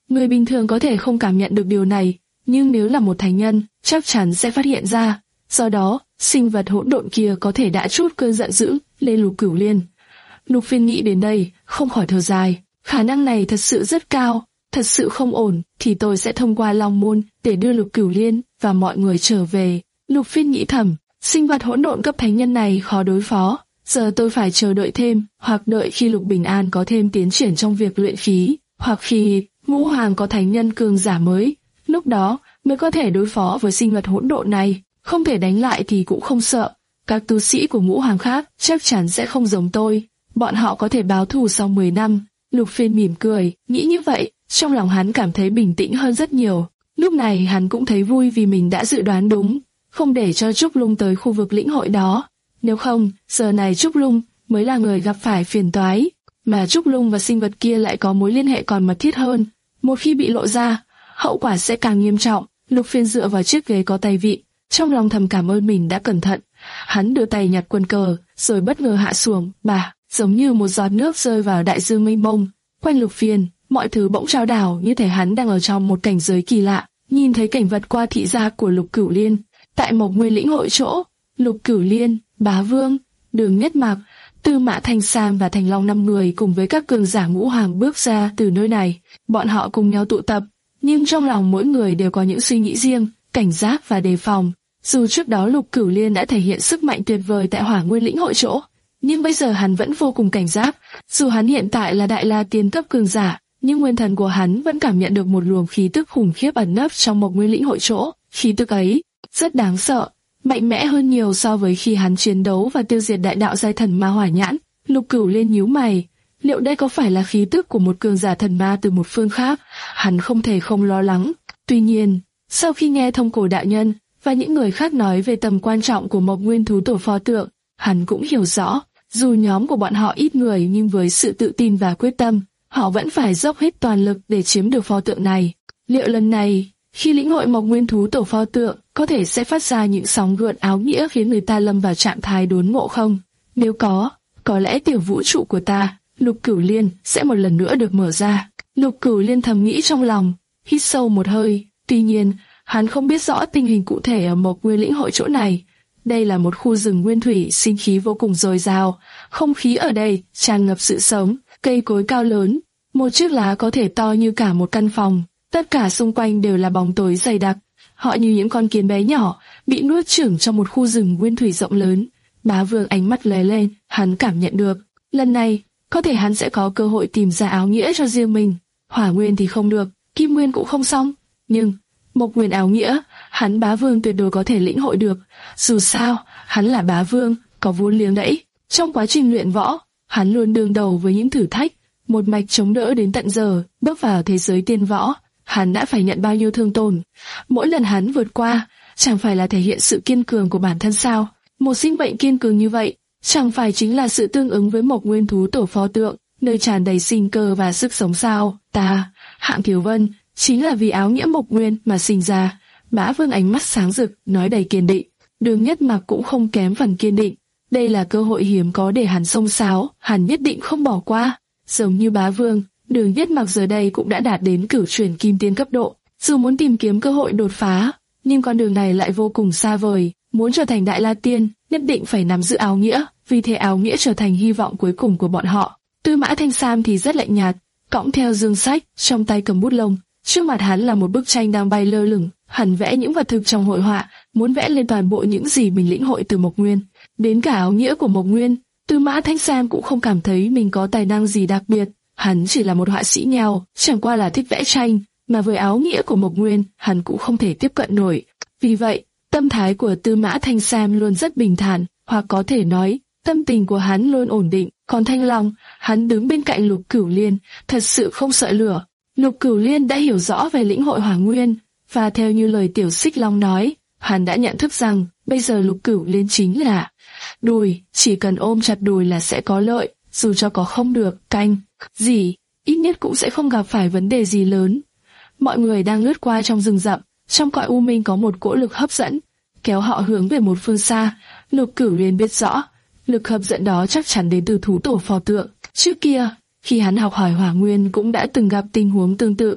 Người bình thường có thể không cảm nhận được điều này, nhưng nếu là một thánh nhân, chắc chắn sẽ phát hiện ra. Do đó, sinh vật hỗn độn kia có thể đã trút cơn giận dữ lên Lục Cửu Liên. Lục Phiên nghĩ đến đây, không khỏi thở dài. Khả năng này thật sự rất cao, thật sự không ổn, thì tôi sẽ thông qua Long Môn để đưa Lục Cửu Liên và mọi người trở về. Lục Phiên nghĩ thầm, sinh vật hỗn độn cấp thánh nhân này khó đối phó. Giờ tôi phải chờ đợi thêm, hoặc đợi khi Lục Bình An có thêm tiến triển trong việc luyện khí, hoặc khi Ngũ Hoàng có thánh nhân cường giả mới, lúc đó mới có thể đối phó với sinh vật hỗn độn này. Không thể đánh lại thì cũng không sợ. Các tu sĩ của Ngũ Hoàng khác chắc chắn sẽ không giống tôi. Bọn họ có thể báo thù sau mười năm. Lục Phiên mỉm cười, nghĩ như vậy, trong lòng hắn cảm thấy bình tĩnh hơn rất nhiều. Lúc này hắn cũng thấy vui vì mình đã dự đoán đúng, không để cho Trúc Lung tới khu vực lĩnh hội đó. Nếu không, giờ này Trúc Lung mới là người gặp phải phiền toái, mà Trúc Lung và sinh vật kia lại có mối liên hệ còn mật thiết hơn. Một khi bị lộ ra, hậu quả sẽ càng nghiêm trọng. Lục Phiên dựa vào chiếc ghế có tay vịn, trong lòng thầm cảm ơn mình đã cẩn thận. Hắn đưa tay nhặt quân cờ, rồi bất ngờ hạ xuống, bà, giống như một giọt nước rơi vào đại dương mênh mông. Quanh Lục Phiên, mọi thứ bỗng trao đảo, như thể hắn đang ở trong một cảnh giới kỳ lạ. Nhìn thấy cảnh vật qua thị giác của Lục Cửu Liên, tại Mộc Nguyên lĩnh hội chỗ, Lục Cửu Liên, Bá Vương, Đường Nhất Mạc, Tư Mã Thanh Sam và Thành Long năm người cùng với các cường giả Ngũ Hoàng bước ra từ nơi này. Bọn họ cùng nhau tụ tập, nhưng trong lòng mỗi người đều có những suy nghĩ riêng, cảnh giác và đề phòng. Dù trước đó Lục Cửu Liên đã thể hiện sức mạnh tuyệt vời tại Hỏa Nguyên lĩnh hội chỗ, nhưng bây giờ hắn vẫn vô cùng cảnh giác. Dù hắn hiện tại là Đại La Tiên cấp cường giả, nhưng nguyên thần của hắn vẫn cảm nhận được một luồng khí tức khủng khiếp ẩn nấp trong Mộc Nguyên lĩnh hội chỗ. Khí tức ấy rất đáng sợ, mạnh mẽ hơn nhiều so với khi hắn chiến đấu và tiêu diệt đại đạo giai thần ma Hỏa Nhãn. Lục Cửu Liên nhíu mày, liệu đây có phải là khí tức của một cường giả thần ma từ một phương khác? Hắn không thể không lo lắng. Tuy nhiên, sau khi nghe Thông Cổ đạo nhân và những người khác nói về tầm quan trọng của Mộc Nguyên thú tổ pho tượng, hắn cũng hiểu rõ, dù nhóm của bọn họ ít người nhưng với sự tự tin và quyết tâm, họ vẫn phải dốc hết toàn lực để chiếm được pho tượng này. Liệu lần này, khi lĩnh hội Mộc Nguyên thú tổ pho tượng, có thể sẽ phát ra những sóng gợn áo nghĩa khiến người ta lâm vào trạng thái đốn ngộ không? Nếu có, có lẽ tiểu vũ trụ của ta, Lục Cửu Liên, sẽ một lần nữa được mở ra. Lục Cửu Liên thầm nghĩ trong lòng, hít sâu một hơi. Tuy nhiên, hắn không biết rõ tình hình cụ thể ở Mộc Nguyên lĩnh hội chỗ này. Đây là một khu rừng nguyên thủy, sinh khí vô cùng dồi dào, không khí ở đây tràn ngập sự sống, cây cối cao lớn, một chiếc lá có thể to như cả một căn phòng. Tất cả xung quanh đều là bóng tối dày đặc. Họ như những con kiến bé nhỏ bị nuốt chửng trong một khu rừng nguyên thủy rộng lớn. Bá Vương ánh mắt lóe lên, hắn cảm nhận được, lần này có thể hắn sẽ có cơ hội tìm ra áo nghĩa cho riêng mình. Hỏa Nguyên thì không được, Kim Nguyên cũng không xong, nhưng Mộc Nguyên áo nghĩa, hắn Bá Vương tuyệt đối có thể lĩnh hội được. Dù sao, hắn là Bá Vương, có vốn liếng đẫy. Trong quá trình luyện võ, hắn luôn đương đầu với những thử thách, một mạch chống đỡ đến tận giờ. Bước vào thế giới tiên võ, hắn đã phải nhận bao nhiêu thương tổn. Mỗi lần hắn vượt qua, chẳng phải là thể hiện sự kiên cường của bản thân sao? Một sinh mệnh kiên cường như vậy, chẳng phải chính là sự tương ứng với Mộc Nguyên thú tổ pho tượng, nơi tràn đầy sinh cơ và sức sống sao? Ta, Hạng Thiếu Vân, chính là vì áo nghĩa Mộc Nguyên mà sinh ra. Bá Vương ánh mắt sáng rực, nói đầy kiên định. Đường Nhất Mạc cũng không kém phần kiên định. Đây là cơ hội hiếm có để hắn xông xáo, hắn nhất định không bỏ qua. Giống như Bá Vương, Đường Nhất Mạc giờ đây cũng đã đạt đến cửu chuyển kim tiên cấp độ. Dù muốn tìm kiếm cơ hội đột phá, nhưng con đường này lại vô cùng xa vời. Muốn trở thành Đại La Tiên, nhất định phải nắm giữ áo nghĩa, vì thế áo nghĩa trở thành hy vọng cuối cùng của bọn họ. Tư Mã Thanh Sam thì rất lạnh nhạt, cõng theo dương sách, trong tay cầm bút lông. Trước mặt hắn là một bức tranh đang bay lơ lửng, hắn vẽ những vật thực trong hội họa, muốn vẽ lên toàn bộ những gì mình lĩnh hội từ Mộc Nguyên. Đến cả áo nghĩa của Mộc Nguyên, Tư Mã Thanh Sam cũng không cảm thấy mình có tài năng gì đặc biệt. Hắn chỉ là một họa sĩ nghèo, chẳng qua là thích vẽ tranh, mà với áo nghĩa của Mộc Nguyên, hắn cũng không thể tiếp cận nổi. Vì vậy, tâm thái của Tư Mã Thanh Sam luôn rất bình thản, hoặc có thể nói, tâm tình của hắn luôn ổn định. Còn Thanh Long, hắn đứng bên cạnh Lục Cửu Liên, thật sự không sợ lửa. Lục Cửu Liên đã hiểu rõ về lĩnh hội Hỏa Nguyên, và theo như lời Tiểu Xích Long nói, hắn đã nhận thức rằng bây giờ Lục Cửu Liên chính là đùi, chỉ cần ôm chặt đùi là sẽ có lợi, dù cho có không được canh gì, ít nhất cũng sẽ không gặp phải vấn đề gì lớn. Mọi người đang lướt qua trong rừng rậm, trong cõi u minh có một cỗ lực hấp dẫn, kéo họ hướng về một phương xa. Lục Cửu Liên biết rõ, lực hấp dẫn đó chắc chắn đến từ thú tổ pho tượng. Trước kia, khi hắn học hỏi Hỏa Nguyên cũng đã từng gặp tình huống tương tự,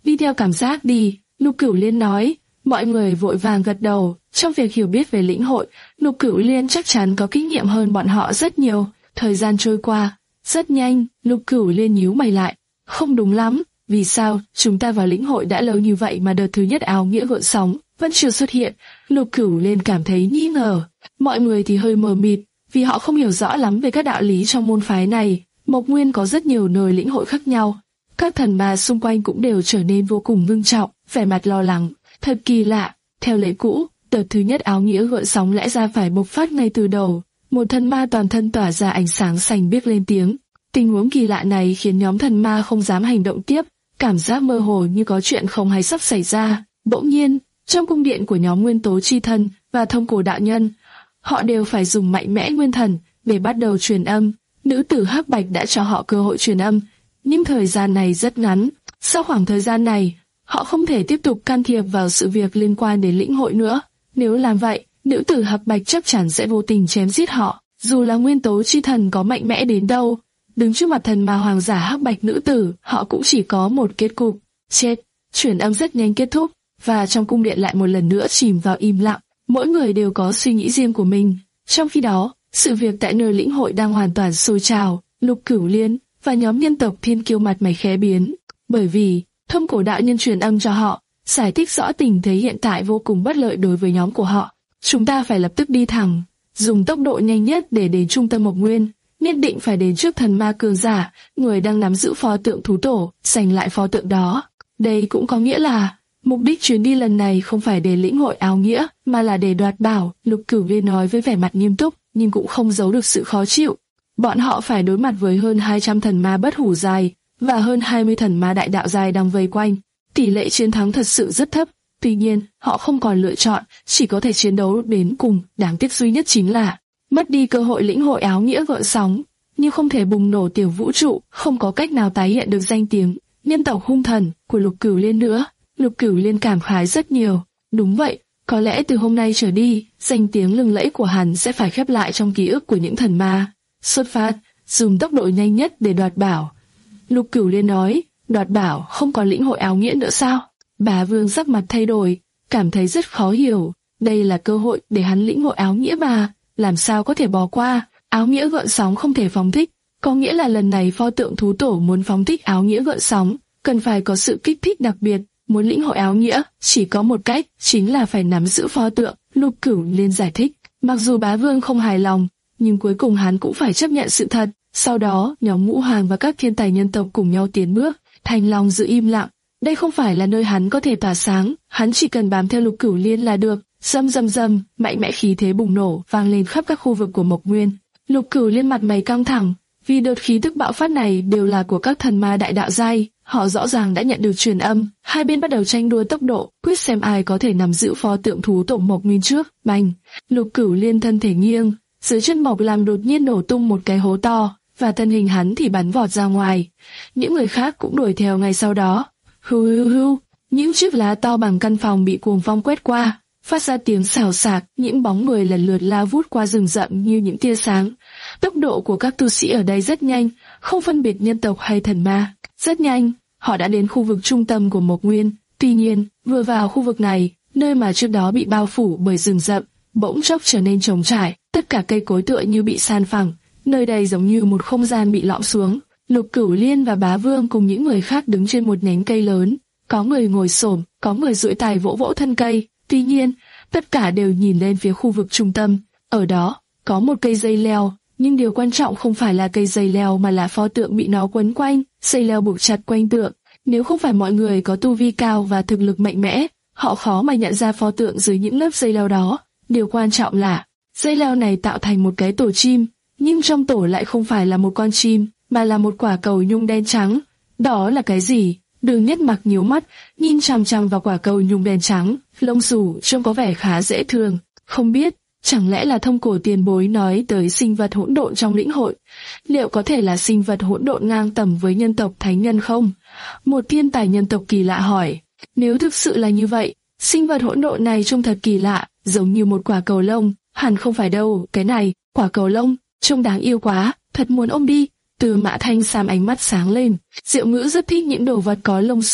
đi theo cảm giác đi, Lục Cửu Liên nói. Mọi người vội vàng gật đầu. Trong việc hiểu biết về lĩnh hội, Lục Cửu Liên chắc chắn có kinh nghiệm hơn bọn họ rất nhiều. Thời gian trôi qua rất nhanh, Lục Cửu Liên nhíu mày lại. Không đúng lắm, vì sao chúng ta vào lĩnh hội đã lâu như vậy mà đợt thứ nhất áo nghĩa gợn sóng vẫn chưa xuất hiện? Lục Cửu Liên cảm thấy nghi ngờ. Mọi người thì hơi mờ mịt, vì họ không hiểu rõ lắm về các đạo lý trong môn phái này. Mộc Nguyên có rất nhiều nơi lĩnh hội khác nhau. Các thần ma xung quanh cũng đều trở nên vô cùng ngưng trọng, vẻ mặt lo lắng. Thật kỳ lạ, theo lệ cũ, đợt thứ nhất áo nghĩa gợn sóng lẽ ra phải bộc phát ngay từ đầu. Một thần ma toàn thân tỏa ra ánh sáng xanh biếc lên tiếng. Tình huống kỳ lạ này khiến nhóm thần ma không dám hành động tiếp, cảm giác mơ hồ như có chuyện không hay sắp xảy ra. Bỗng nhiên, trong cung điện của nhóm nguyên tố chi thần và thông cổ đạo nhân, họ đều phải dùng mạnh mẽ nguyên thần để bắt đầu truyền âm. Nữ tử hắc bạch đã cho họ cơ hội truyền âm, nhưng thời gian này rất ngắn. Sau khoảng thời gian này, họ không thể tiếp tục can thiệp vào sự việc liên quan đến lĩnh hội nữa. Nếu làm vậy, nữ tử hắc bạch chắc chắn sẽ vô tình chém giết họ. Dù là nguyên tố chi thần có mạnh mẽ đến đâu, đứng trước mặt thần ma hoàng giả hắc bạch nữ tử, họ cũng chỉ có một kết cục, chết. Truyền âm rất nhanh kết thúc, và trong cung điện lại một lần nữa chìm vào im lặng. Mỗi người đều có suy nghĩ riêng của mình. Trong khi đó, sự việc tại nơi lĩnh hội đang hoàn toàn sôi trào. Lục Cửu Liên và nhóm nhân tộc Thiên Kiêu mặt mày khẽ biến, bởi vì thông cổ đạo nhân truyền âm cho họ, giải thích rõ tình thế hiện tại vô cùng bất lợi đối với nhóm của họ. Chúng ta phải lập tức đi thẳng, dùng tốc độ nhanh nhất để đến trung tâm Mộc Nguyên, nhất định phải đến trước thần ma cường giả, người đang nắm giữ pho tượng thú tổ, giành lại pho tượng đó. Đây cũng có nghĩa là mục đích chuyến đi lần này không phải để lĩnh hội áo nghĩa, mà là để đoạt bảo. Lục Cửu Liên nói với vẻ mặt nghiêm túc, nhưng cũng không giấu được sự khó chịu. Bọn họ phải đối mặt với hơn hai trăm thần ma bất hủ dài và hơn hai mươi thần ma đại đạo dài đang vây quanh. Tỷ lệ chiến thắng thật sự rất thấp. Tuy nhiên, họ không còn lựa chọn, chỉ có thể chiến đấu đến cùng. Đáng tiếc duy nhất chính là mất đi cơ hội lĩnh hội áo nghĩa gợn sóng, nhưng không thể bùng nổ tiểu vũ trụ, không có cách nào tái hiện được danh tiếng nhân tộc hung thần của Lục Cửu Liên nữa. Lục Cửu Liên cảm khái rất nhiều. Đúng vậy, có lẽ từ hôm nay trở đi, danh tiếng lừng lẫy của hắn sẽ phải khép lại trong ký ức của những thần ma. Xuất phát, dùng tốc độ nhanh nhất để đoạt bảo. Lục Cửu Liên nói, đoạt bảo không còn lĩnh hội áo nghĩa nữa sao? Bá Vương sắc mặt thay đổi, cảm thấy rất khó hiểu. Đây là cơ hội để hắn lĩnh hội áo nghĩa mà, làm sao có thể bỏ qua? Áo nghĩa gợn sóng không thể phóng thích, có nghĩa là lần này pho tượng thú tổ muốn phóng thích áo nghĩa gợn sóng, cần phải có sự kích thích đặc biệt. Muốn lĩnh hội áo nghĩa, chỉ có một cách, chính là phải nắm giữ pho tượng. Lục Cửu Liên giải thích. Mặc dù Bá Vương không hài lòng, nhưng cuối cùng hắn cũng phải chấp nhận sự thật. Sau đó, nhóm Ngũ Hoàng và các thiên tài nhân tộc cùng nhau tiến bước. Thanh Long giữ im lặng. Đây không phải là nơi hắn có thể tỏa sáng, hắn chỉ cần bám theo Lục Cửu Liên là được. Rầm rầm rầm, mạnh mẽ khí thế bùng nổ vang lên khắp các khu vực của Mộc Nguyên. Lục Cửu Liên mặt mày căng thẳng, vì đợt khí tức bạo phát này đều là của các thần ma đại đạo giai. Họ rõ ràng đã nhận được truyền âm, hai bên bắt đầu tranh đua tốc độ, quyết xem ai có thể nắm giữ pho tượng thú tổ Mộc Nguyên trước. Bành! Lục Cửu Liên thân thể nghiêng, dưới chân Mộc làm đột nhiên nổ tung một cái hố to, và thân hình hắn thì bắn vọt ra ngoài. Những người khác cũng đuổi theo ngay sau đó. Hưu hưu hưu! Những chiếc lá to bằng căn phòng bị cuồng phong quét qua, phát ra tiếng xào xạc. Những bóng người lần lượt lao vút qua rừng rậm như những tia sáng. Tốc độ của các tu sĩ ở đây rất nhanh, không phân biệt nhân tộc hay thần ma. Rất nhanh, họ đã đến khu vực trung tâm của Mộc Nguyên. Tuy nhiên, vừa vào khu vực này, nơi mà trước đó bị bao phủ bởi rừng rậm, bỗng chốc trở nên trống trải, tất cả cây cối tựa như bị san phẳng. Nơi đây giống như một không gian bị lõm xuống. Lục Cửu Liên và Bá Vương cùng những người khác đứng trên một nhánh cây lớn. Có người ngồi xổm, có người duỗi tay vỗ vỗ thân cây. Tuy nhiên, tất cả đều nhìn lên phía khu vực trung tâm. Ở đó, có một cây dây leo. Nhưng điều quan trọng không phải là cây dây leo mà là pho tượng bị nó quấn quanh, dây leo buộc chặt quanh tượng. Nếu không phải mọi người có tu vi cao và thực lực mạnh mẽ, họ khó mà nhận ra pho tượng dưới những lớp dây leo đó. Điều quan trọng là, dây leo này tạo thành một cái tổ chim, nhưng trong tổ lại không phải là một con chim, mà là một quả cầu nhung đen trắng. Đó là cái gì? Đường Nhất Mặc nhíu mắt, nhìn chằm chằm vào quả cầu nhung đen trắng, lông xù trông có vẻ khá dễ thương. Không biết, chẳng lẽ là thông cổ tiền bối nói tới sinh vật hỗn độn trong lĩnh hội? Liệu có thể là sinh vật hỗn độn ngang tầm với nhân tộc thánh nhân không? Một thiên tài nhân tộc kỳ lạ hỏi. Nếu thực sự là như vậy, sinh vật hỗn độn này trông thật kỳ lạ, giống như một quả cầu lông. Hẳn không phải đâu, cái này, quả cầu lông, trông đáng yêu quá, thật muốn ôm đi. Từ Mã Thanh Sam ánh mắt sáng lên. Diệu Ngữ rất thích những đồ vật có lông xù,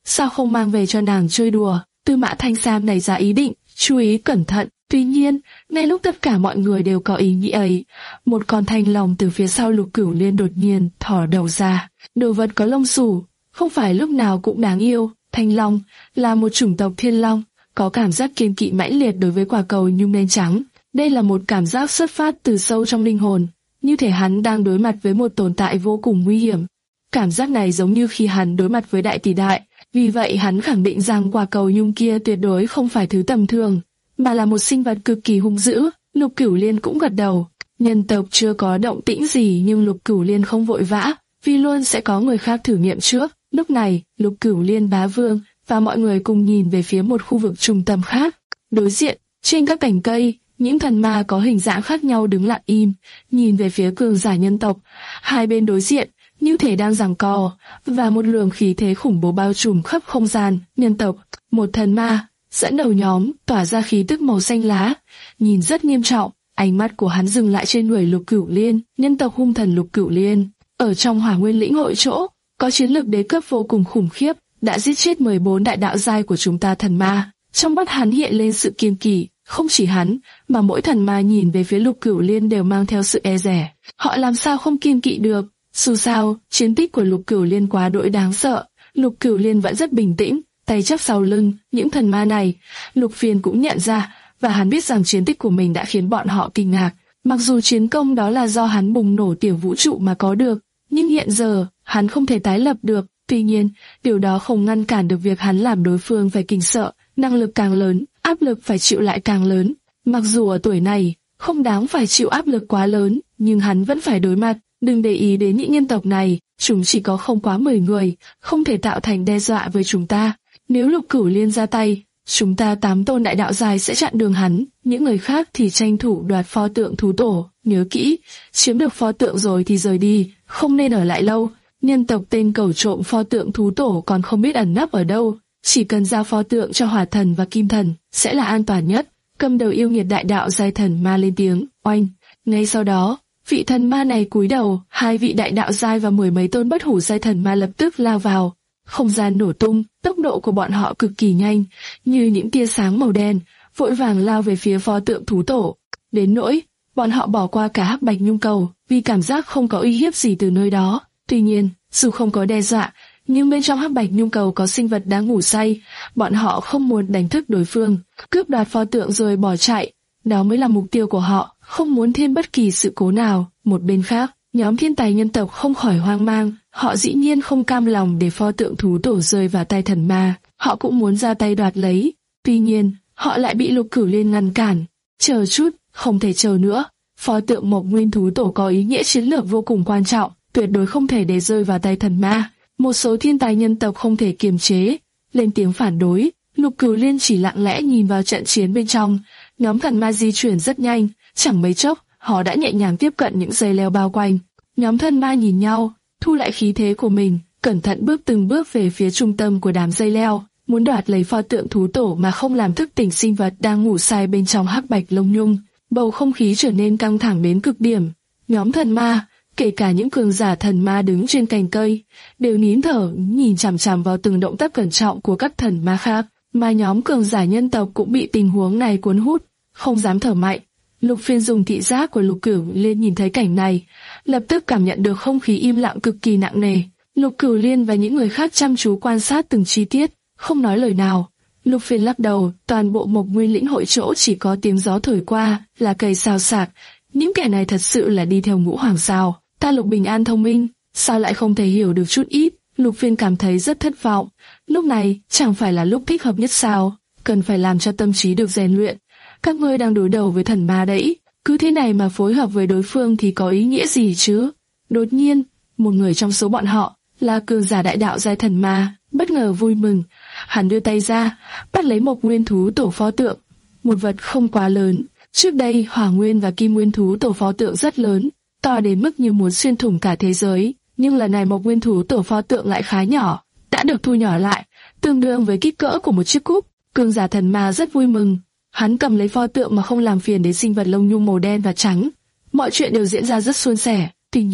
sao không mang về cho nàng chơi đùa? Tư Mã Thanh Sam nảy ra ý định, chú ý cẩn thận. Tuy nhiên, ngay lúc tất cả mọi người đều có ý nghĩ ấy, một con thanh long từ phía sau Lục Cửu Liên đột nhiên thò đầu ra. Đồ vật có lông xù, không phải lúc nào cũng đáng yêu. Thanh long là một chủng tộc thiên long, có cảm giác kiêng kỵ mãnh liệt đối với quả cầu nhung đen trắng. Đây là một cảm giác xuất phát từ sâu trong linh hồn, như thể hắn đang đối mặt với một tồn tại vô cùng nguy hiểm. Cảm giác này giống như khi hắn đối mặt với đại tỷ đại, vì vậy hắn khẳng định rằng quả cầu nhung kia tuyệt đối không phải thứ tầm thường, mà là một sinh vật cực kỳ hung dữ. Lục Cửu Liên cũng gật đầu. Nhân tộc chưa có động tĩnh gì nhưng Lục Cửu Liên không vội vã, vì luôn sẽ có người khác thử nghiệm trước. Lúc này, Lục Cửu Liên bá vương và mọi người cùng nhìn về phía một khu vực trung tâm khác. Đối diện, trên các cành cây, những thần ma có hình dạng khác nhau đứng lặng im, nhìn về phía cường giả nhân tộc. Hai bên đối diện, như thể đang giằng co, và một luồng khí thế khủng bố bao trùm khắp không gian. Nhân tộc, một thần ma dẫn đầu nhóm, tỏa ra khí tức màu xanh lá, nhìn rất nghiêm trọng. Ánh mắt của hắn dừng lại trên người Lục Cửu Liên. Nhân tộc hung thần Lục Cửu Liên ở trong Hỏa Nguyên lĩnh hội chỗ có chiến lược đế cấp vô cùng khủng khiếp, đã giết chết mười bốn đại đạo giai của chúng ta thần ma. Trong mắt hắn hiện lên sự kiêng kỵ. Không chỉ hắn, mà mỗi thần ma nhìn về phía Lục Cửu Liên đều mang theo sự e dè. Họ làm sao không kiêng kỵ được? Dù sao, chiến tích của Lục Cửu Liên quá đỗi đáng sợ. Lục Cửu Liên vẫn rất bình tĩnh, tay chắp sau lưng. Những thần ma này, Lục Phiên cũng nhận ra, và hắn biết rằng chiến tích của mình đã khiến bọn họ kinh ngạc. Mặc dù chiến công đó là do hắn bùng nổ tiểu vũ trụ mà có được, nhưng hiện giờ hắn không thể tái lập được. Tuy nhiên, điều đó không ngăn cản được việc hắn làm đối phương phải kinh sợ. Năng lực càng lớn, áp lực phải chịu lại càng lớn. Mặc dù ở tuổi này không đáng phải chịu áp lực quá lớn, nhưng hắn vẫn phải đối mặt. Đừng để ý đến những nhân tộc này, chúng chỉ có không quá mười người, không thể tạo thành đe dọa với chúng ta. Nếu Lục Cửu Liên ra tay, chúng ta tám tôn đại đạo dài sẽ chặn đường hắn, những người khác thì tranh thủ đoạt pho tượng thú tổ. Nhớ kỹ, chiếm được pho tượng rồi thì rời đi, không nên ở lại lâu. Nhân tộc tên cẩu trộm pho tượng thú tổ còn không biết ẩn nấp ở đâu, chỉ cần giao pho tượng cho Hỏa Thần và Kim Thần sẽ là an toàn nhất. Cầm đầu yêu nghiệt đại đạo giai thần ma lên tiếng, oanh. Ngay sau đó, vị thần ma này cúi đầu, hai vị đại đạo giai và mười mấy tôn bất hủ giai thần ma lập tức lao vào. Không gian nổ tung, tốc độ của bọn họ cực kỳ nhanh, như những tia sáng màu đen, vội vàng lao về phía pho tượng thú tổ. Đến nỗi, bọn họ bỏ qua cả Hắc Bạch Nhung Cầu, vì cảm giác không có uy hiếp gì từ nơi đó. Tuy nhiên, dù không có đe dọa, nhưng bên trong Hắc Bạch Nhung Cầu có sinh vật đang ngủ say, bọn họ không muốn đánh thức đối phương, cướp đoạt pho tượng rồi bỏ chạy. Đó mới là mục tiêu của họ, không muốn thêm bất kỳ sự cố nào. Một bên khác, nhóm thiên tài nhân tộc không khỏi hoang mang, họ dĩ nhiên không cam lòng để pho tượng thú tổ rơi vào tay thần ma, họ cũng muốn ra tay đoạt lấy. Tuy nhiên, họ lại bị Lục Cửu Liên ngăn cản. Chờ chút, không thể chờ nữa. Pho tượng Mộc Nguyên thú tổ có ý nghĩa chiến lược vô cùng quan trọng, tuyệt đối không thể để rơi vào tay thần ma. Một số thiên tài nhân tộc không thể kiềm chế, lên tiếng phản đối. Lục Cửu Liên chỉ lặng lẽ nhìn vào trận chiến bên trong. Nhóm thần ma di chuyển rất nhanh, chẳng mấy chốc, họ đã nhẹ nhàng tiếp cận những dây leo bao quanh. Nhóm thần ma nhìn nhau, thu lại khí thế của mình, cẩn thận bước từng bước về phía trung tâm của đám dây leo, muốn đoạt lấy pho tượng thú tổ mà không làm thức tỉnh sinh vật đang ngủ say bên trong hắc bạch lông nhung. Bầu không khí trở nên căng thẳng đến cực điểm. Nhóm thần ma, kể cả những cường giả thần ma đứng trên cành cây, đều nín thở nhìn chằm chằm vào từng động tác cẩn trọng của các thần ma khác, mà nhóm cường giả nhân tộc cũng bị tình huống này cuốn hút, không dám thở mạnh. Lục Phiên dùng thị giác của Lục Cửu Liên nhìn thấy cảnh này, lập tức cảm nhận được không khí im lặng cực kỳ nặng nề. Lục Cửu Liên và những người khác chăm chú quan sát từng chi tiết, không nói lời nào. Lục Phiên lắc đầu, toàn bộ Mộc Nguyên lĩnh hội chỗ chỉ có tiếng gió thổi qua, là cây xào xạc. Những kẻ này thật sự là đi theo ngũ hoàng sao? Ta Lục Bình An thông minh, sao lại không thể hiểu được chút ít? Lục Phiên cảm thấy rất thất vọng. Lúc này chẳng phải là lúc thích hợp nhất sao? Cần phải làm cho tâm trí được rèn luyện. Các ngươi đang đối đầu với thần ma đấy, cứ thế này mà phối hợp với đối phương thì có ý nghĩa gì chứ? Đột nhiên, một người trong số bọn họ, là cường giả đại đạo giai thần ma, bất ngờ vui mừng. Hắn đưa tay ra, bắt lấy Mộc Nguyên thú tổ pho tượng, một vật không quá lớn. Trước đây, Hỏa Nguyên và Kim Nguyên thú tổ pho tượng rất lớn, to đến mức như muốn xuyên thủng cả thế giới. Nhưng lần này Mộc Nguyên thú tổ pho tượng lại khá nhỏ, đã được thu nhỏ lại, tương đương với kích cỡ của một chiếc cúp. Cường giả thần ma rất vui mừng. Hắn cầm lấy pho tượng mà không làm phiền đến sinh vật lông nhung màu đen và trắng. Mọi chuyện đều diễn ra rất suôn sẻ. Tuy nhiên,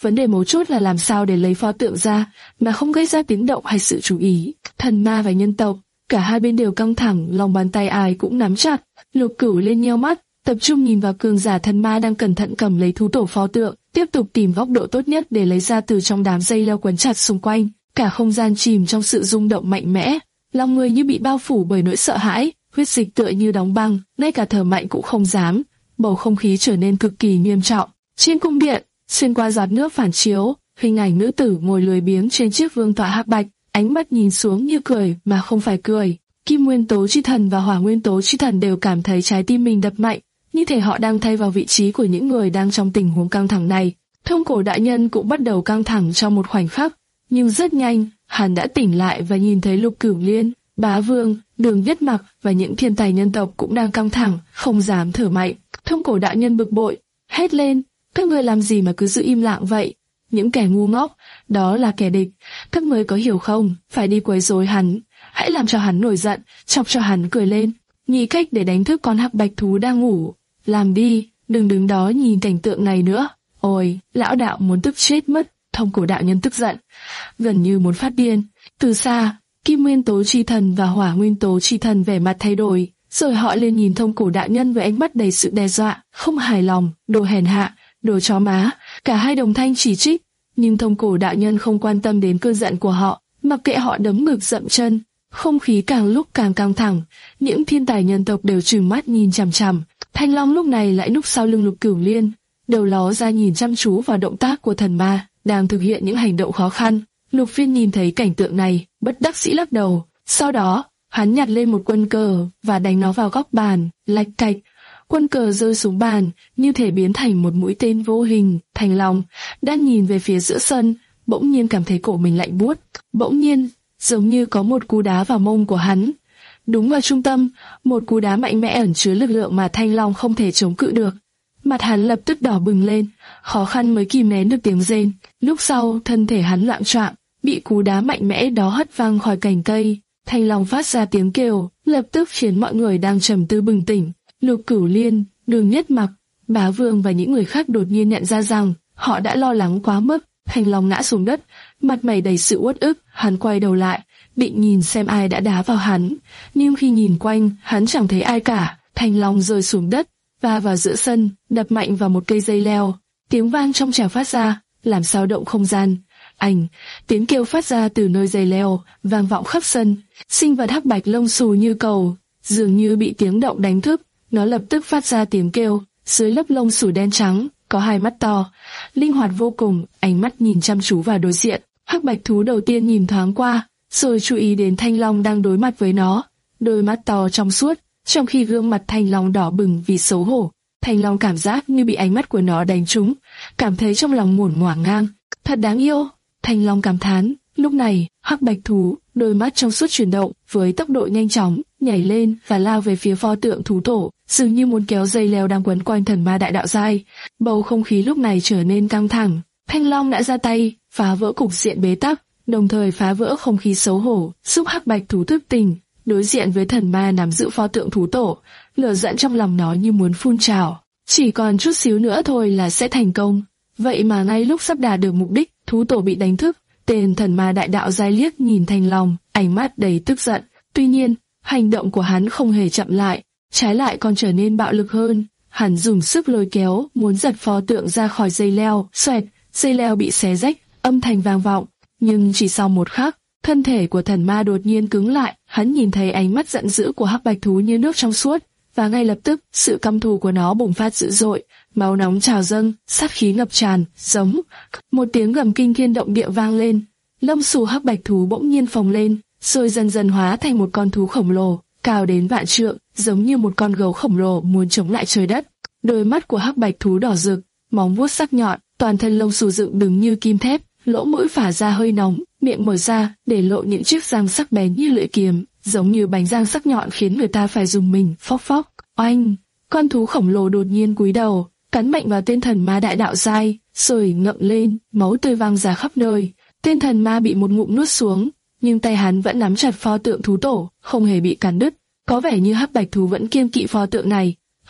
vấn đề mấu chốt là làm sao để lấy pho tượng ra mà không gây ra tiếng động hay sự chú ý. Thần ma và nhân tộc, cả hai bên đều căng thẳng, lòng bàn tay ai cũng nắm chặt. Lục Cửu lên nheo mắt, tập trung nhìn vào cường giả thần ma đang cẩn thận cầm lấy thú tổ pho tượng, tiếp tục tìm góc độ tốt nhất để lấy ra từ trong đám dây leo quấn chặt xung quanh. Cả không gian chìm trong sự rung động mạnh mẽ, lòng người như bị bao phủ bởi nỗi sợ hãi, huyết dịch tựa như đóng băng, ngay cả thở mạnh cũng không dám. Bầu không khí trở nên cực kỳ nghiêm trọng. Trên cung điện, xuyên qua giọt nước phản chiếu, hình ảnh nữ tử ngồi lười biếng trên chiếc vương tọa hắc bạch, ánh mắt nhìn xuống như cười mà không phải cười. Kim Nguyên Tố Chi Thần và Hỏa Nguyên Tố Chi Thần đều cảm thấy trái tim mình đập mạnh, như thể họ đang thay vào vị trí của những người đang trong tình huống căng thẳng này. Thông Cổ đại nhân cũng bắt đầu căng thẳng trong một khoảnh khắc, nhưng rất nhanh, hắn đã tỉnh lại và nhìn thấy Lục Cửu Liên, Bá Vương, Đường Nhất Mặc và những thiên tài nhân tộc cũng đang căng thẳng, không dám thở mạnh. Thông Cổ đại nhân bực bội, hét lên, các ngươi làm gì mà cứ giữ im lặng vậy? Những kẻ ngu ngốc, đó là kẻ địch, các ngươi có hiểu không? Phải đi quấy rối hắn, hãy làm cho hắn nổi giận, chọc cho hắn cười lên, nghĩ cách để đánh thức con hắc bạch thú đang ngủ. Làm đi, đừng đứng đó nhìn cảnh tượng này nữa. Ôi, lão đạo muốn tức chết mất. Thông Cổ đạo nhân tức giận, gần như muốn phát điên. Từ xa, Kim Nguyên Tố Chi Thần và Hỏa Nguyên Tố Chi Thần vẻ mặt thay đổi, rồi họ lên nhìn Thông Cổ đạo nhân với ánh mắt đầy sự đe dọa, không hài lòng, đồ hèn hạ, đồ chó má. Cả hai đồng thanh chỉ trích, nhưng Thông Cổ đạo nhân không quan tâm đến cơn giận của họ, mặc kệ họ đấm ngực dậm chân. Không khí càng lúc càng căng thẳng, những thiên tài nhân tộc đều trừng mắt nhìn chằm chằm. Thanh Long lúc này lại núp sau lưng Lục Cửu Liên, đầu ló ra nhìn chăm chú vào động tác của thần ma đang thực hiện những hành động khó khăn. Lục Phiên nhìn thấy cảnh tượng này, bất đắc dĩ lắc đầu. Sau đó, hắn nhặt lên một quân cờ và đánh nó vào góc bàn, lạch cạch. Quân cờ rơi xuống bàn, như thể biến thành một mũi tên vô hình. Thanh Long đang nhìn về phía giữa sân, bỗng nhiên cảm thấy cổ mình lạnh buốt. Bỗng nhiên, giống như có một cú đá vào mông của hắn. Đúng vào trung tâm, một cú đá mạnh mẽ ẩn chứa lực lượng mà Thanh Long không thể chống cự được. Mặt hắn lập tức đỏ bừng lên, khó khăn mới kìm nén được tiếng rên. Lúc sau, thân thể hắn loạng choạng, bị cú đá mạnh mẽ đó hất văng khỏi cành cây. Thanh Long phát ra tiếng kêu, lập tức khiến mọi người đang trầm tư bừng tỉnh. Lục Cửu Liên, Đường Nhất Mặc, Bá Vương và những người khác đột nhiên nhận ra rằng họ đã lo lắng quá mức. Thanh Long ngã xuống đất, mặt mày đầy sự uất ức. Hắn quay đầu lại, định nhìn xem ai đã đá vào hắn, nhưng khi nhìn quanh, hắn chẳng thấy ai cả. Thanh Long rơi xuống đất, va vào giữa sân, đập mạnh vào một cây dây leo. Tiếng vang trong trẻo phát ra, làm xao động không gian. Ảnh, tiếng kêu phát ra từ nơi dây leo, vang vọng khắp sân. Sinh vật hắc bạch lông xù như cầu, dường như bị tiếng động đánh thức, nó lập tức phát ra tiếng kêu. Dưới lớp lông xù đen trắng, có hai mắt to, linh hoạt vô cùng, ánh mắt nhìn chăm chú vào đối diện. Hắc bạch thú đầu tiên nhìn thoáng qua, rồi chú ý đến Thanh Long đang đối mặt với nó. Đôi mắt to trong suốt, trong khi gương mặt Thanh Long đỏ bừng vì xấu hổ. Thanh Long cảm giác như bị ánh mắt của nó đánh trúng, cảm thấy trong lòng muộn ngoảng ngang. Thật đáng yêu, Thanh Long cảm thán. Lúc này, hắc bạch thú, đôi mắt trong suốt chuyển động, với tốc độ nhanh chóng, nhảy lên và lao về phía pho tượng thú tổ, dường như muốn kéo dây leo đang quấn quanh thần ma đại đạo giai. Bầu không khí lúc này trở nên căng thẳng. Thanh Long đã ra tay, phá vỡ cục diện bế tắc, đồng thời phá vỡ không khí xấu hổ, giúp hắc bạch thú thức tỉnh. Đối diện với thần ma nắm giữ pho tượng thú tổ, lửa giận trong lòng nó như muốn phun trào. Chỉ còn chút xíu nữa thôi là sẽ thành công. Vậy mà ngay lúc sắp đạt được mục đích, thú tổ bị đánh thức. Tên thần ma đại đạo giai liếc nhìn Thanh Long, ánh mắt đầy tức giận. Tuy nhiên, hành động của hắn không hề chậm lại, trái lại còn trở nên bạo lực hơn. Hắn dùng sức lôi kéo, muốn giật pho tượng ra khỏi dây leo. Xoẹt, dây leo bị xé rách, âm thanh vang vọng. Nhưng chỉ sau một khắc, thân thể của thần ma đột nhiên cứng lại. Hắn nhìn thấy ánh mắt giận dữ của hắc bạch thú như nước trong suốt, và ngay lập tức, sự căm thù của nó bùng phát dữ dội. Máu nóng trào dâng, sát khí ngập tràn, giống một tiếng gầm kinh thiên động địa vang lên. Lông xù hắc bạch thú bỗng nhiên phồng lên, rồi dần dần hóa thành một con thú khổng lồ, cao đến vạn trượng, giống như một con gấu khổng lồ muốn chống lại trời đất. Đôi mắt của hắc bạch thú đỏ rực, móng vuốt sắc nhọn, toàn thân lông xù dựng đứng như kim thép, lỗ mũi phả ra hơi nóng, miệng mở ra để lộ những chiếc răng sắc bén như lưỡi kiếm, giống như bánh răng sắc nhọn khiến người ta phải dùng mình. Phốc phốc, oanh! Con thú khổng lồ đột nhiên cúi đầu, cắn mạnh vào tên thần ma đại đạo giai, rồi ngậm lên, máu tươi văng ra khắp nơi. Tên thần ma bị một ngụm nuốt xuống, nhưng tay hắn vẫn nắm chặt pho tượng thú tổ, không hề bị cắn đứt. Có vẻ như hắc bạch thú vẫn kiêng kỵ pho tượng này.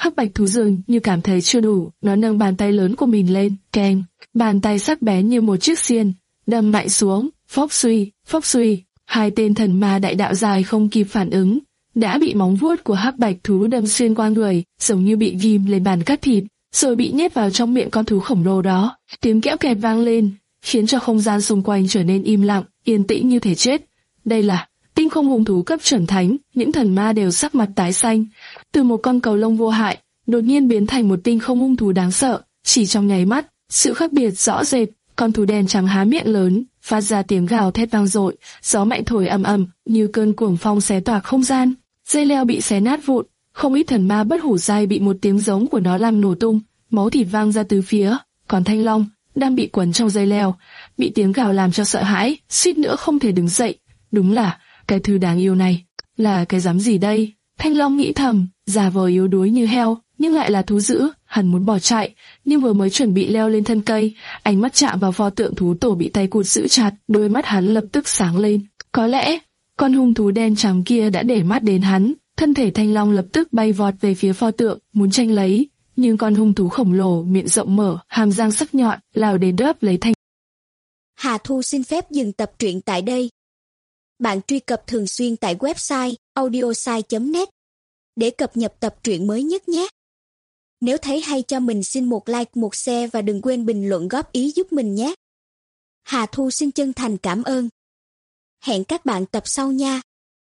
Hắc bạch thú dường như cảm thấy chưa đủ, nó nâng bàn tay lớn của mình lên, keng, bàn tay sắc bén như một chiếc xiên, đâm mạnh xuống, phốc suy, phốc suy. Hai tên thần ma đại đạo dài không kịp phản ứng, đã bị móng vuốt của hắc bạch thú đâm xuyên qua người, giống như bị ghim lên bàn cắt thịt, rồi bị nhét vào trong miệng con thú khổng lồ đó. Tiếng kẽo kẹt vang lên, khiến cho không gian xung quanh trở nên im lặng, yên tĩnh như thể chết. Đây là tinh không hung thú cấp chuẩn thánh, những thần ma đều sắc mặt tái xanh. Từ một con cầu lông vô hại, đột nhiên biến thành một tinh không hung thú đáng sợ, chỉ trong nháy mắt, sự khác biệt rõ rệt. Con thú đen trắng há miệng lớn, phát ra tiếng gào thét vang dội, gió mạnh thổi ầm ầm như cơn cuồng phong xé toạc không gian. Dây leo bị xé nát vụn, không ít thần ma bất hủ giai bị một tiếng giống của nó làm nổ tung, máu thịt vang ra từ phía. Còn Thanh Long đang bị quấn trong dây leo, bị tiếng gào làm cho sợ hãi, suýt nữa không thể đứng dậy. Đúng là cái thứ đáng yêu này là cái dám gì đây? Thanh Long nghĩ thầm, giả vờ yếu đuối như heo, nhưng lại là thú dữ. Hắn muốn bỏ chạy, nhưng vừa mới chuẩn bị leo lên thân cây, ánh mắt chạm vào pho tượng thú tổ bị tay cụt giữ chặt, đôi mắt hắn lập tức sáng lên. Có lẽ con hung thú đen trắng kia đã để mắt đến hắn. Thân thể Thanh Long lập tức bay vọt về phía pho tượng, muốn tranh lấy, nhưng con hung thú khổng lồ miệng rộng mở, hàm răng sắc nhọn, lao đến đớp lấy Thanh. Hà Thu xin phép dừng tập truyện tại đây. Bạn truy cập thường xuyên tại website audiosai chấm net để cập nhật tập truyện mới nhất nhé. Nếu thấy hay cho mình xin một like, một share và đừng quên bình luận góp ý giúp mình nhé. Hà Thu xin chân thành cảm ơn. Hẹn các bạn tập sau nha.